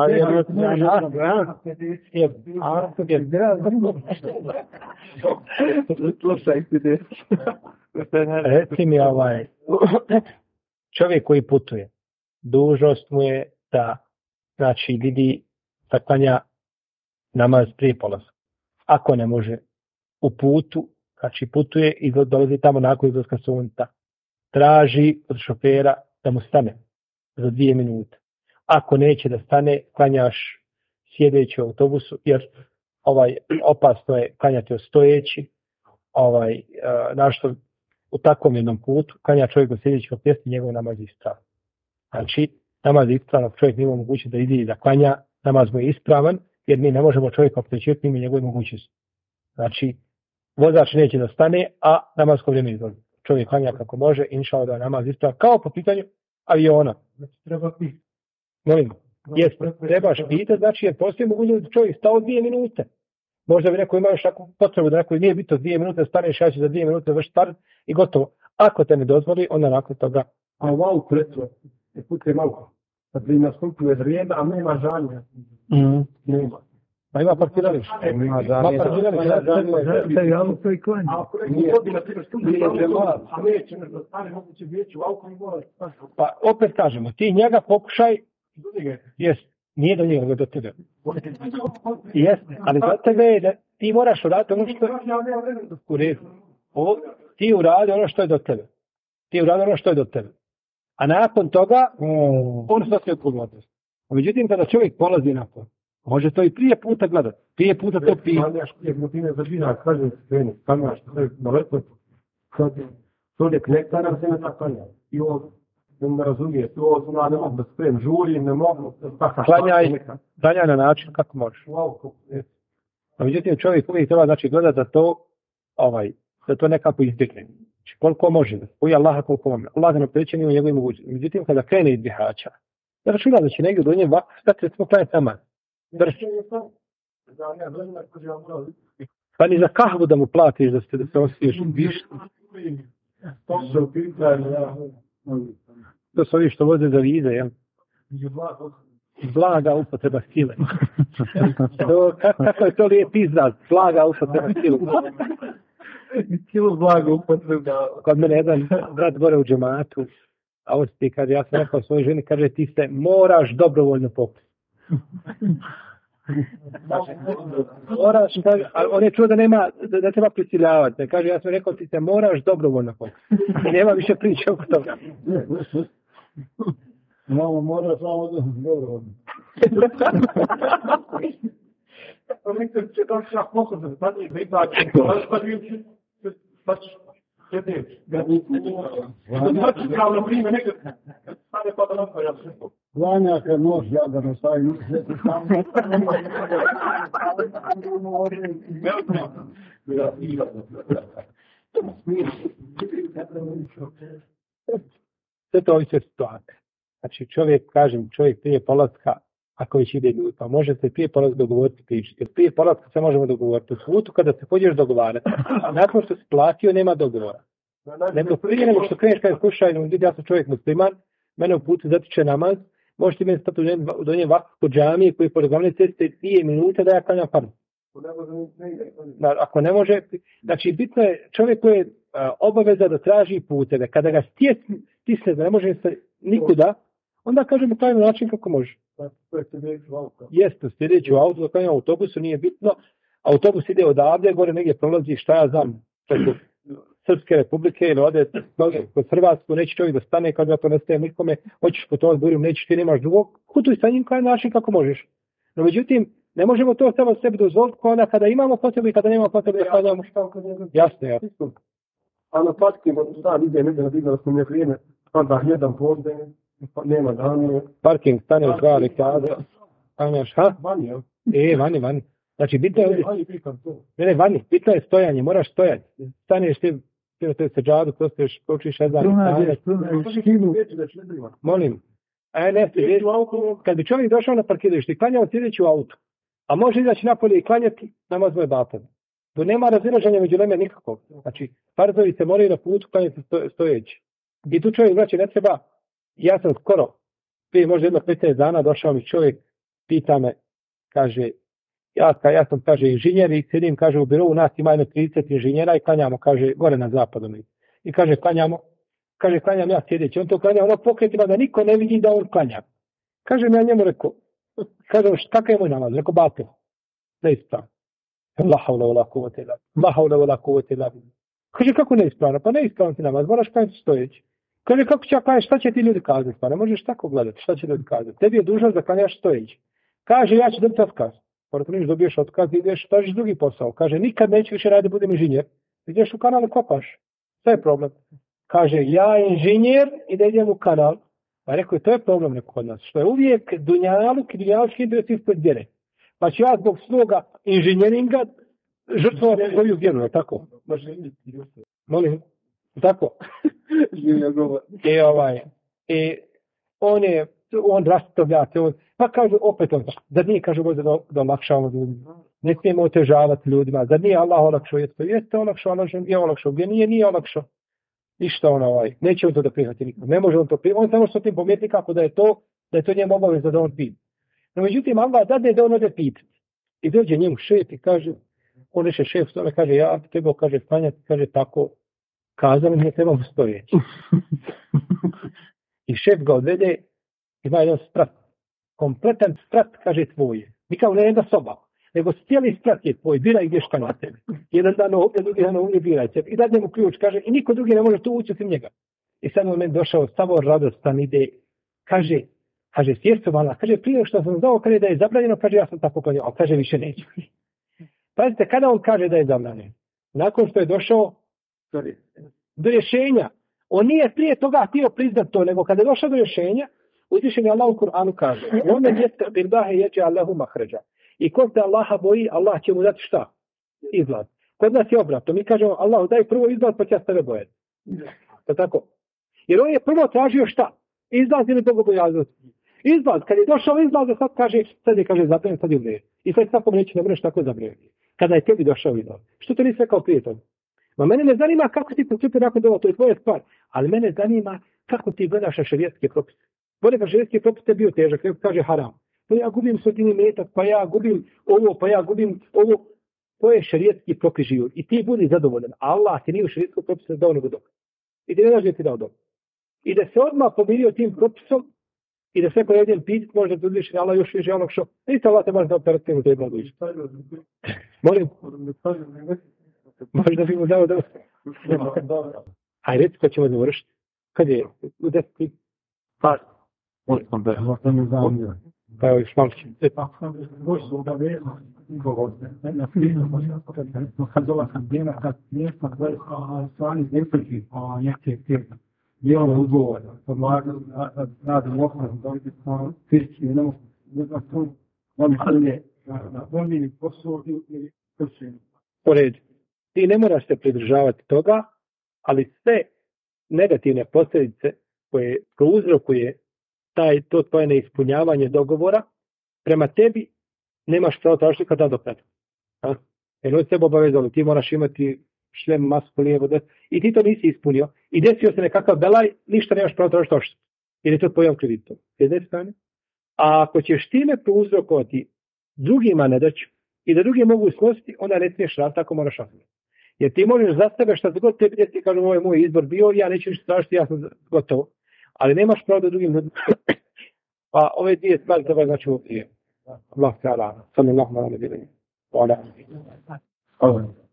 Reci mi čovjek koji putuje, dužnost mu je da znači vidi da klanja namaz prije polaska. Ako ne može u putu, znači putuje i dolazi tamo nakon izlaska sunca, traži od šofera da mu stane za 2 minute. Ako neće da stane, klanjaš sjedeći u autobusu, jer opasno je klanjati stojeći, našto u takvom jednom putu, klanja čovjek u sjedeći kao pjesni, njegov namaz je ispravan. Znači, namaz je ispravan, čovjek nije moguće da ide i da klanja, namaz mu je ispravan, jer mi ne možemo čovjeka opterećivati mimo njegove mogućnosti. Znači, vozač neće da stane, a namazsko vrijeme izlazi. Čovjek klanja kako može, inšao da je namaz ispravan, kao po pitanju aviona. Treba pitati. Molim, trebaš pitati, znači jer postoji mogućnost da čovjek stao 2 minute. Možda bi neko imao još takvu potrebu da neko nije bitno 2 minute, staneš, ja ću za 2 minute vršiti start i gotovo. Ako te ne dozvoli, onda nakon toga... A u autu, recimo, putuje malo. Kad bi nastupuje vrijeme, a nema žanja. Nema. Pa ima parkiralište. Ima parkiralište. auto i klanja. A ako neko godina ti nastupuje, a neće da stane, moguće vijeći u auto i mora. Pa opet kažemo, ti njega pokušaj, nije do njega, do tebe. Ali za tebe je da ti moraš uraditi ono što je u redu. Ti uradi ono što je do tebe. A nakon toga, on snosi odgovornost. Međutim, kada čovjek polazi napor, može to i prije puta gledati. Prije puta to pije. Kažem se, kanjaš, na lepo, kad čovjek nektara, se ne tako kanja. I ovo, ne razumije, to ne mogu da sprem, žuri, ne mogu. Klanjaj na način kako možeš. A međutim, čovjek uvijek treba znači gledati da to nekako izbjegne. Koliko može, spoji Allaha koliko može. Allah da ne preće u njegovim mogućnosti. Međutim, kada krene iz bihača, da računa da će negdje do nje vakti, stati recimo klanjati namaz. Pa ni za kahvu da mu platiš da se osviješ. To su ovi što voze za vize, jel? Blaga upotreba sile. Kako je to lijep izraz? Blaga upotreba sile. Cijelo blago upotreba. Kod mene jedan brat gore u džematu, a osti kaže, ja sam rekao svojoj ženi, kaže, ti se moraš dobrovoljno popiti. Moraš, ali on je čuo da nema, da treba prisiljavati. Kaže, ja sam rekao, ti se moraš dobrovoljno popiti. I nema više priče oko toga. Mora samo dobrovoljno. Mislim, će to šak mogu da stane, da ipak, baš na primjer, nekad stane pa da napravlja sve. Klanja kad nož jadano stavi. Sve to ovisi od situacije. Znači čovjek prije polaska, ako već ide ljudi, pa može se prije polaska dogovoriti pričati. Jer prije polaska se možemo dogovoriti. U putu kada se pođeš dogovarati, nakon što si platio nema dogovora. Prije nego što kreneš kada slušaj, ja sam čovjek musliman, mene u putu zatiče namaz, možete meni stati do nje vakti po džamije koji po glavne ceste 2 minute da ja klanjam farz. Ako ne može, znači bitno je čovjek koji je obaveza da traži puteve. Kada ga stisne da ne može se nikuda, onda kažemo taj način kako može. Jeste, sljedeći u auto, dok je u autobusu, nije bitno. Autobus ide odavde, gore negdje prolazi, šta ja znam, preko Srpske republike ili ode kod Hrvatsku, neće čovjek da stane, kad ja to ne stajem nikome, hoćeš putovati burim, nećeš ti, nemaš drugog, putuj sa njim kao način kako možeš. No međutim, ne možemo to samo sebi dozvoliti, kao onda kada imamo potrebu i kada nemamo potrebu, da klanjamo. Jasno. A na parkingu stan ide negdje na vidjela smo vrijeme, onda jedan povde, nema danje. Parking stane u 2 rekade, klanjaš, ha? Vani. Znači, bitno je vani, bitno je stojanje, moraš stojati. Staneš ti, to se džadu, prostoješ, poučiš ezan. Molim. Kad bi čovjek došao na parkiralište i klanjao sjedeći u autu, a može izaći napolje i klanjati, namaz mu je batal. Tu nema razilaženja među leme nikakvog. Znači, farzovi se moraju na putu klanjati stojeći. I tu čovjek, znači, ne treba, ja sam skoro, prije možda jedno 15 dana došao mi čovjek, pita me, kaže, ja sam, kaže, inženjer i sjedim, kaže, u birovu nas ima jedno 30 inženjera i klanjamo, kaže, gore na zapadu. I kaže, klanjam ja sjedeći. On to klanja, ono pokretima da niko ne vidi da on klanja. Kažem ja njemu, rekao, kakav je moj namaz? Rekao, batel. Neispravno. La havla wala kuvvete illa billah. Kaže, kako neispravno? Pa neispravno ti namaz, moraš klanjati stojeći. Kaže, kako će ja klanjati, šta će ti ljudi kazati? Pa ne možeš tako gledati, šta će ljudi kazati? Tebi je dužnost da klanjaš stojeći. Kaže, ja ću dobiti otkaz. Pored dobiješ otkaz i ideš, tražiš drugi posao. Kaže, nikad neću više raditi, budem inženjer. Ideš u kanal i kopaš. Sve je problem. Kaže, ja inženjer i da idem u kanal. Pa rekao, to je problem neko kod nas. Što je uvijek dunjalski interes ispred vjere. Pa ću ja zbog svoga inženjeringa žrtvovati svoju vjeru, tako? Molim, tako? On rastavlja se, pa kaže opet on, zar nije, kaže, možda da olakšavamo ljudima, ne smijemo otežavati ljudima, zar nije Allah olakšao, jeste olakšao, Allah je olakšao, gdje nije olakšao, ništa neće on to da prihvati nikom, ne može on to prihvati, on samo što tim pomijeti kako da je to njemu obavezno da on pita. No međutim, Allah dadne da on ode pitati. I dođe njemu šef i kaže, on reše šef, tome kaže, ja trebao, kaže, klanjati, kaže, tako, kazali mi je trebamo stojeći. I šef ga odvede, ima jedan sprat, kompletan sprat, kaže, tvoj. Nikao ne jedna soba, nego cijeli sprat je tvoj, biraj gdje šta na tebi. Jedan dan ovdje, drugi dan ovdje, biraj tebi. I dadne mu ključ, kaže, i niko drugi ne može tu ući osim njega. I sad mu meni došao, samo radostan ide, kaže, sjercovala, kaže, prije što sam znao, kaže da je zabranjeno, kaže, ja sam tako klanjao, kaže, više neću. Pazite, kada on kaže da je zabranjeno? Nakon što je došao do rješenja, on nije prije toga htio priznat to, nego kada je došao do rješenja, uzvišeni Allah u Kur'anu kaže, "Omen yattaqi Allaha yaj'al lahu makhraja." I ko se Allaha boji, Allah će mu dati šta? Izlaz. Kod nas je obratno. Mi kažemo, Allahu daj prvo izlaz, pa će ja s tebe bojati. To tako. Jer on je prvo tražio šta? Izlaz ili bogobojaznosti. Izlaz, kad je došao izlaz, sad kaže zabranjen, sad je u redu. I sad tako neće ne možeš tako zabraniti. Kada je tebi došao izlaz. Što to nisi rekao prije toga? Ma mene ne zanima kako ti postupio nakon toga, to je tvoja stvar. Ali mene zanima kako ti gledaš na šerijatske propise. Bolje da šerijatske propise bio težak, neko kaže haram. Pa ja gubim sotini metak, pa ja gubim ovo, pa ja gubim ovo. To je šerijatski propis život. I ti budi zadovoljan. Allah ti nije u šerijatskog propisa dao nego dobro. I ti ne daš da ti dao dobro. I da se odmah pomirio tim propisom i da sve koje jedin pitit može da uzviš Allah još više onog što. Niste Allah te može da operativno to je blago ići. Molim? Možda bi mu dao da... Aj, reci kad ćemo završiti. Kad je? U 10. Pa, pa evo još malo ćemo. Je ovo ugovor, radi lokal, dobiti samo fizički, ne znam to, na volini posao ili kršenje. U redu. Ti ne moraš se pridržavati toga, ali sve negativne posljedice koje prouzrokuje to tvoje neispunjavanje dogovora, prema tebi nemaš pravo tražiti kad da doprati. Jer od sebe obavezali, ti moraš imati šlem, masku, lijevo, desno, i ti to nisi ispunio, i desio se nekakav belaj, ništa nemaš pravo tražiti odštetu. Jer je to tvojom kreditom. S jedne strane. A ako ćeš time prouzrokovati drugima nedaću i da drugi mogu snositi, onda ne smiješ raditi, tako moraš raditi. Jer ti možeš za sebe šta se god tebi desi, kažem, ovo je moj izbor bio, ja neću ništa tražiti, ja sam gotovo. Ali nemaš pravo da drugim pa ove dvije stvari treba znači u prije. Allah ta'ala, sallallahu alaihi wa sallam.